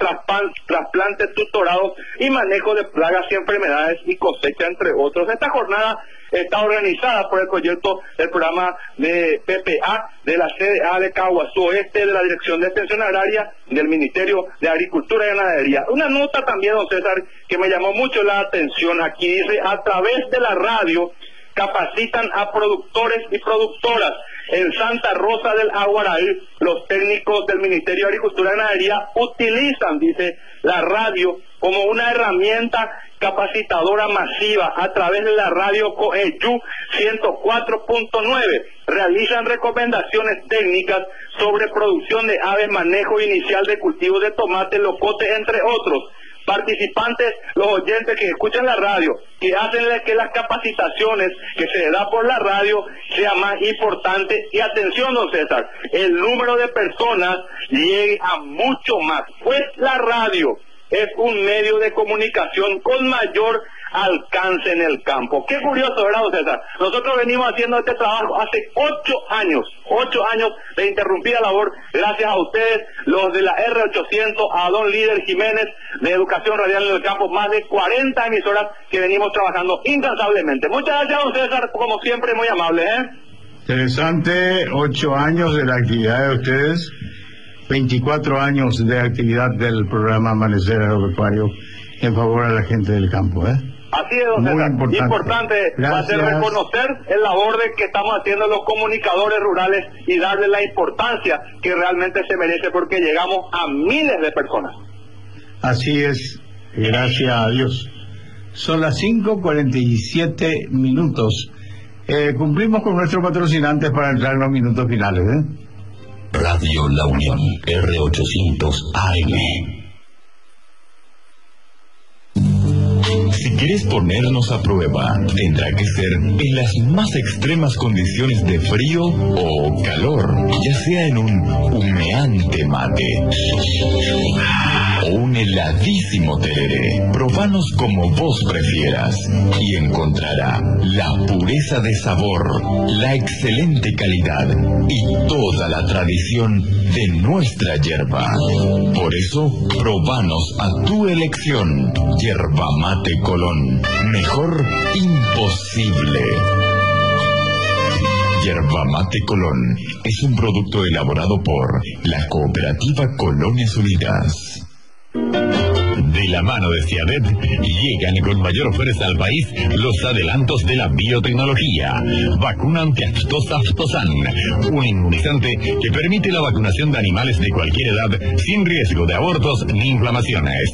trasplantes, tutorados y manejo de plagas y enfermedades y cosecha, entre otros. Esta jornada está organizada por el proyecto del programa de PPA de la CDA de Caguazú Oeste, de la Dirección de Extensión Agraria del Ministerio de Agricultura y Ganadería. Una nota también, don César, que me llamó mucho la atención. Aquí dice: a través de la radio capacitan a productores y productoras. En Santa Rosa del Aguaraí, los técnicos del Ministerio de Agricultura y Ganadería utilizan, dice, la radio como una herramienta capacitadora masiva a través de la radio COEYU 104.9. Realizan recomendaciones técnicas sobre producción de aves, manejo inicial de cultivos de tomate, locote, entre otros. Participantes, los oyentes que escuchan la radio, que hacen que las capacitaciones que se da por la radio sea más importante. Y atención, don César, el número de personas llegue a mucho más, pues la radio es un medio de comunicación con mayor alcance en el campo. Qué curioso, ¿verdad, don César? Nosotros venimos haciendo este trabajo hace 8 años de interrumpida labor, gracias a ustedes, los de la R800, a don Líder Jiménez de Educación Radial en el Campo, más de 40 emisoras que venimos trabajando incansablemente. Muchas gracias, don César, como siempre, muy amable, Interesante, 8 años de la actividad de ustedes, 24 años de actividad del programa Amanecer Agropecuario en favor a la gente del campo, Así es, don César. Importante va a ser reconocer el labor de que estamos haciendo los comunicadores rurales y darle la importancia que realmente se merece, porque llegamos a miles de personas. Así es, gracias a Dios. Son las 5:47 minutos. Cumplimos con nuestros patrocinantes para entrar en los minutos finales, Radio La Unión, R800 AM. Si quieres ponernos a prueba, tendrá que ser en las más extremas condiciones de frío o calor, ya sea en un humeante mate o un heladísimo tereré. Probanos como vos prefieras y encontrará la pureza de sabor, la excelente calidad y toda la tradición de nuestra yerba. Por eso, probanos a tu elección. Yerba Mate Colón. Mejor imposible. Yerba Mate Colón es un producto elaborado por la Cooperativa Colones Unidas. De la mano de Ciavet llegan con mayor fuerza al país los adelantos de la biotecnología. Vacuna antiaftosa Aftosan, un inmunizante que permite la vacunación de animales de cualquier edad sin riesgo de abortos ni inflamaciones.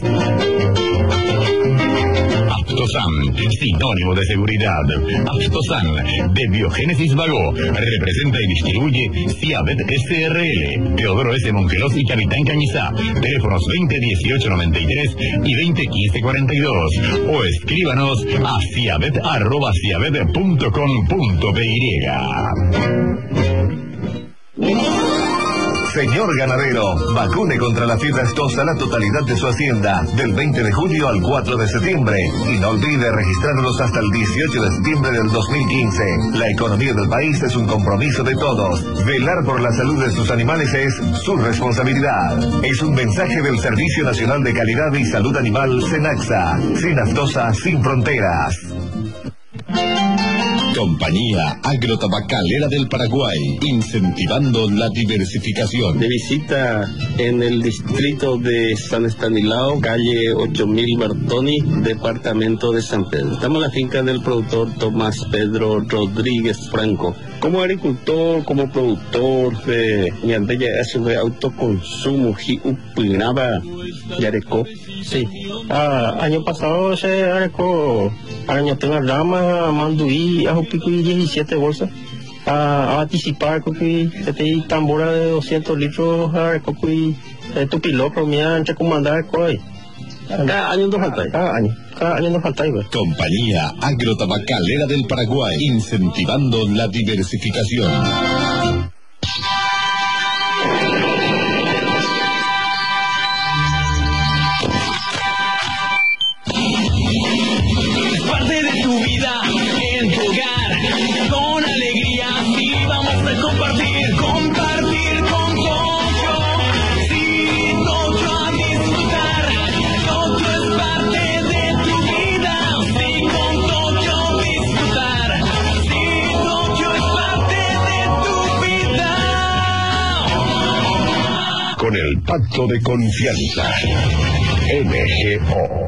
Aftosan, sinónimo de seguridad. Aftosan, de Biogénesis Vago, representa y distribuye Ciavet SRL, Teodoro S. Mongelos y Capitán Cañizá. Teléfonos 201893 y 201542. O escríbanos a ciavet@ciavet.com.py. Señor ganadero, vacune contra la fiebre aftosa la totalidad de su hacienda, del 20 de julio al 4 de septiembre. Y no olvide registrarlos hasta el 18 de septiembre del 2015. La economía del país es un compromiso de todos. Velar por la salud de sus animales es su responsabilidad. Es un mensaje del Servicio Nacional de Calidad y Salud Animal, SENAXA. Sin aftosa, sin fronteras. Compañía Agrotabacalera del Paraguay, incentivando la diversificación. De visita en el distrito de San Estanislao, calle 8000 Bertoni, departamento de San Pedro. Estamos en la finca del productor Tomás Pedro Rodríguez Franco. Como agricultor, como productor de autoconsumo, Upinaba, Yareco. Sí, año pasado se arecó, año tengo rama, manduí, ajo pico y 17 bolsas. A anticipar que te tambora de 200 litros, arecó que tu piloto, mira, entre comandar coi. Cada año nos falta. Cada año nos falta. Compañía Agrotabacalera del Paraguay, incentivando la diversificación. Compartir con Tocho, sí, Tocho a disfrutar. Pacto de confianza. MGO.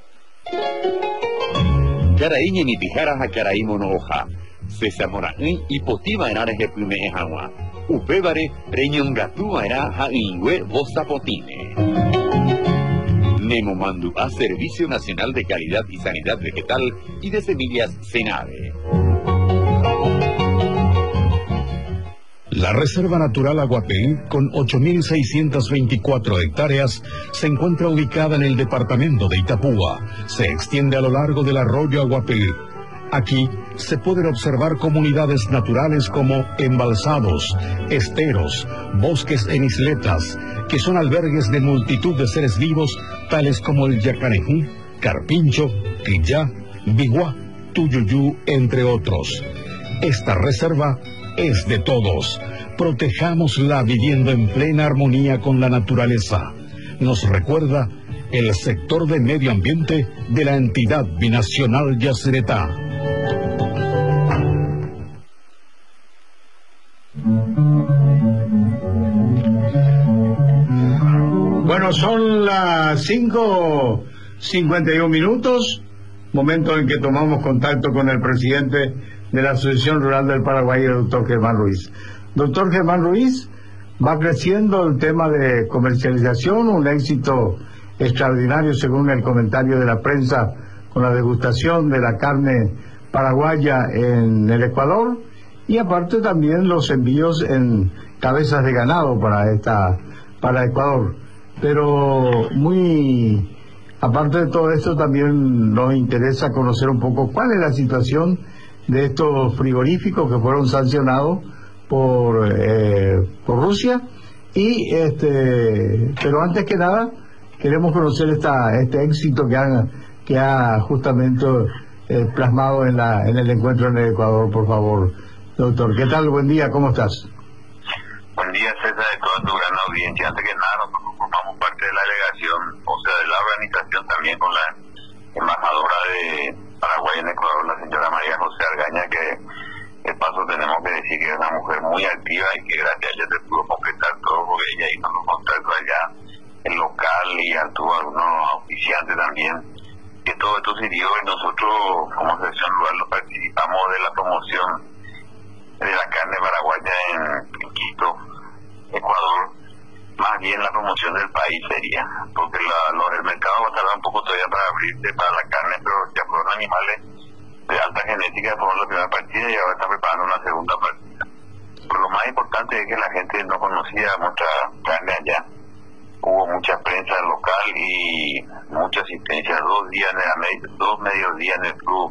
Caraíña ni tijaras a caraímo no hoja. Se samoraín y potiva en ares de plume ejagua. Upébare reñón gatúa era ja ingüe bosapotine. Nemo mandu a Servicio Nacional de Calidad y Sanidad Vegetal y de Semillas Senave. La Reserva Natural Aguapé, con 8.624 hectáreas, se encuentra ubicada en el departamento de Itapúa. Se extiende a lo largo del arroyo Aguapé. Aquí se pueden observar comunidades naturales como embalsados, esteros, bosques en isletas, que son albergues de multitud de seres vivos, tales como el yacarejú, carpincho, quillá, biguá, tuyuyú, entre otros. Esta reserva es de todos. Protejámosla viviendo en plena armonía con la naturaleza. Nos recuerda el sector de medio ambiente de la entidad binacional Yacyretá. Bueno, son las 5:51 minutos, momento en que tomamos contacto con el presidente de la Asociación Rural del Paraguay, el doctor Germán Ruiz. Doctor Germán Ruiz, va creciendo el tema de comercialización, un éxito extraordinario según el comentario de la prensa con la degustación de la carne paraguaya en el Ecuador, y aparte también los envíos en cabezas de ganado para Ecuador. Pero aparte de todo esto, también nos interesa conocer un poco cuál es la situación de estos frigoríficos que fueron sancionados por Rusia, y pero antes que nada queremos conocer este éxito que ha justamente plasmado en el encuentro en el Ecuador. Por favor, doctor. ¿Qué tal? Buen día, ¿cómo estás? Buen día, César, de toda tu gran audiencia. Antes que nada, nosotros formamos parte de la delegación, o sea, de la organización también con la embajadora de Paraguay en Ecuador, la señora María José Argaña, que de paso tenemos que decir que es una mujer muy activa y que gracias a ella se pudo completar todo, porque ella hizo los contactos allá en local y actuó algunos auspiciantes también, que todo esto sirvió, y nosotros como Asociación Rural nos participamos de la promoción de la carne paraguaya en Quito, Ecuador. Más bien la promoción del país sería, porque el mercado va a tardar un poco todavía para abrirse para la carne, pero ya fueron animales de alta genética, fueron la primera partida y ahora está preparando una segunda partida. Pero lo más importante es que la gente no conocía mucha carne allá. Hubo mucha prensa local y mucha asistencia, 2 mediodías en el club,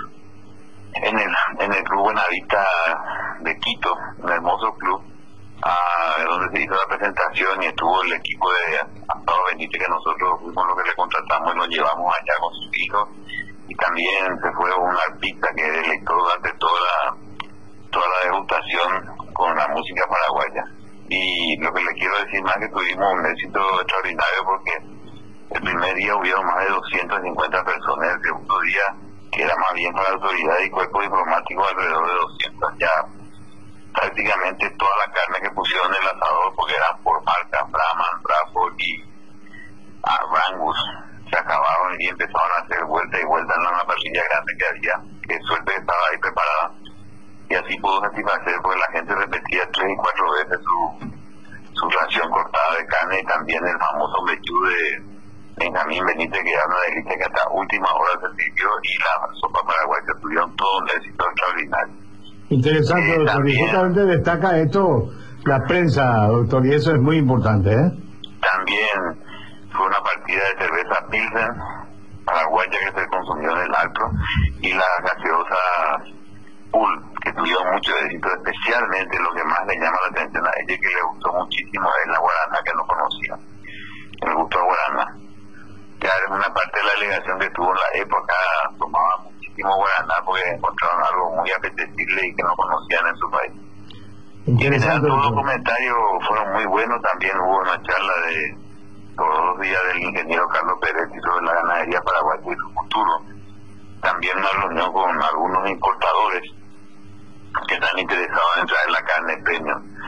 en el club Buenavista de Quito, un hermoso club, donde se hizo la presentación y estuvo el equipo de Asado Benítez, que nosotros fuimos los que le contratamos y lo llevamos allá con sus hijos, y también se fue un artista que deleitó durante toda la degustación con la música paraguaya. Y lo que le quiero decir más, que tuvimos un éxito extraordinario, porque el primer día hubieron más de 250 personas, el segundo día, que era más bien para autoridades y cuerpos diplomáticos, alrededor de 200. Ya prácticamente toda la carne que pusieron en el asador, porque eran por marca, Brahman, Bradford y Rangus, se acabaron y empezaron a hacer vuelta y vuelta en la parrilla grande que había, que suerte estaba ahí preparada, y así pudo satisfacer, porque la gente repetía 3 y 4 veces su ración cortada de carne, y también el famoso mechú de Benjamín Benítez, que era una delicia que hasta última hora se sirvió, y la sopa paraguaya tuvieron todo un éxito extraordinario. Interesante, doctor. Y justamente destaca esto la prensa, doctor, y eso es muy importante, ¿eh? También fue una partida de cerveza Pilsen paraguaya que se consumió en el Alto, y la gaseosa Pool, que tuvieron mucho éxito, especialmente lo que más le llama la atención a ella, que le gustó muchísimo, es la guaraná, que no conocía. Le gustó a guaraná. Ya es una parte de la delegación que tuvo en la época, tomaba muchísimo guaraná porque encontraron algo muy apetecible y que no conocían en su país. Interesante. Todos los comentarios fueron muy buenos. También hubo una charla de todos los días del ingeniero Carlos Pérez sobre la ganadería paraguaya y su futuro. También una reunión con algunos importadores que están interesados en traer la carne premium,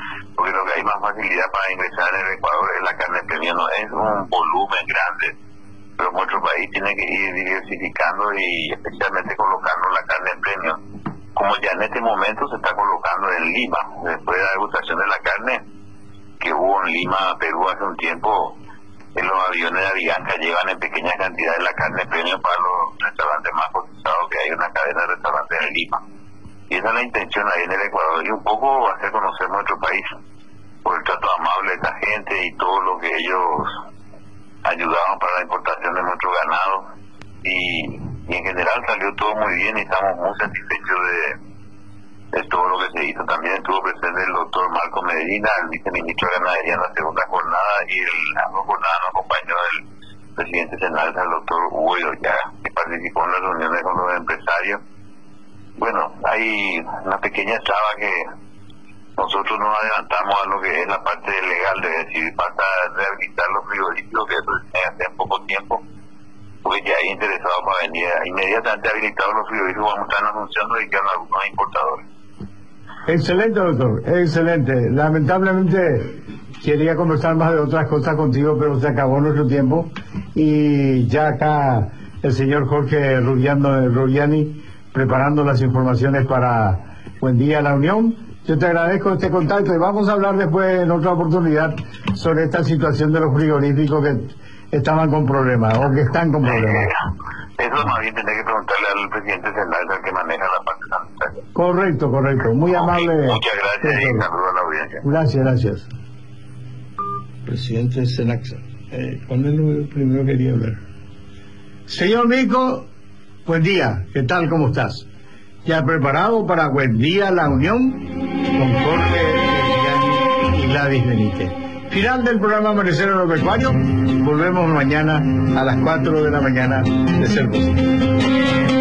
porque lo que hay más facilidad para ingresar en el Ecuador es la carne premium, no es un volumen grande, pero nuestro país tiene que ir diversificando y especialmente colocando la carne premium, como ya en este momento se está colocando en Lima, después de la degustación de la carne que hubo en Lima, Perú hace un tiempo. En los aviones de Avianca llevan en pequeñas cantidades la carne premium para los restaurantes más cotizados, que hay una cadena de restaurantes en Lima. Y esa es la intención ahí en el Ecuador, y un poco hacer conocer nuestro país por el trato amable de esta gente y todo lo que ellos ayudaban para la importación de nuestro ganado. Y en general salió todo muy bien y estamos muy satisfechos de todo lo que se hizo. También estuvo presente el doctor Marco Medina, el viceministro de Ganadería, en la segunda jornada, y en la jornada nos acompañó el presidente Senalza, el doctor Hugo Idoyaga, que participó en las reuniones con los empresarios. Bueno, hay una pequeña traba que nosotros nos adelantamos a lo que es la parte legal, de decir, falta rehabilitar los frigoríficos, que eso es hace poco tiempo, porque ya hay interesados para venir. Inmediatamente habilitados los frigoríficos, vamos a estar anunciando y quedan algunos importadores. Excelente, doctor, excelente. Lamentablemente quería conversar más de otras cosas contigo, pero se acabó nuestro tiempo y ya acá el señor Jorge Rubiani preparando las informaciones para Buen Día La Unión. Yo te agradezco este contacto y vamos a hablar después en otra oportunidad sobre esta situación de los frigoríficos que estaban con problemas o que están con problemas. Eso más bien tendría que preguntarle al presidente Senalza, que maneja la parte sanitaria. Correcto, muy amable. Muchas gracias y saludos a la audiencia. Gracias. Presidente Senaxa, ¿cuál es lo primero que quería hablar? Señor Mico, buen día, ¿qué tal? ¿Cómo estás? ¿Ya preparado para Buen Día La Unión? Con Jorge Rubiani y Gladys Benítez. Final del programa Amanecer Agropecuario. Volvemos mañana a las 4 de la mañana, de ser posible.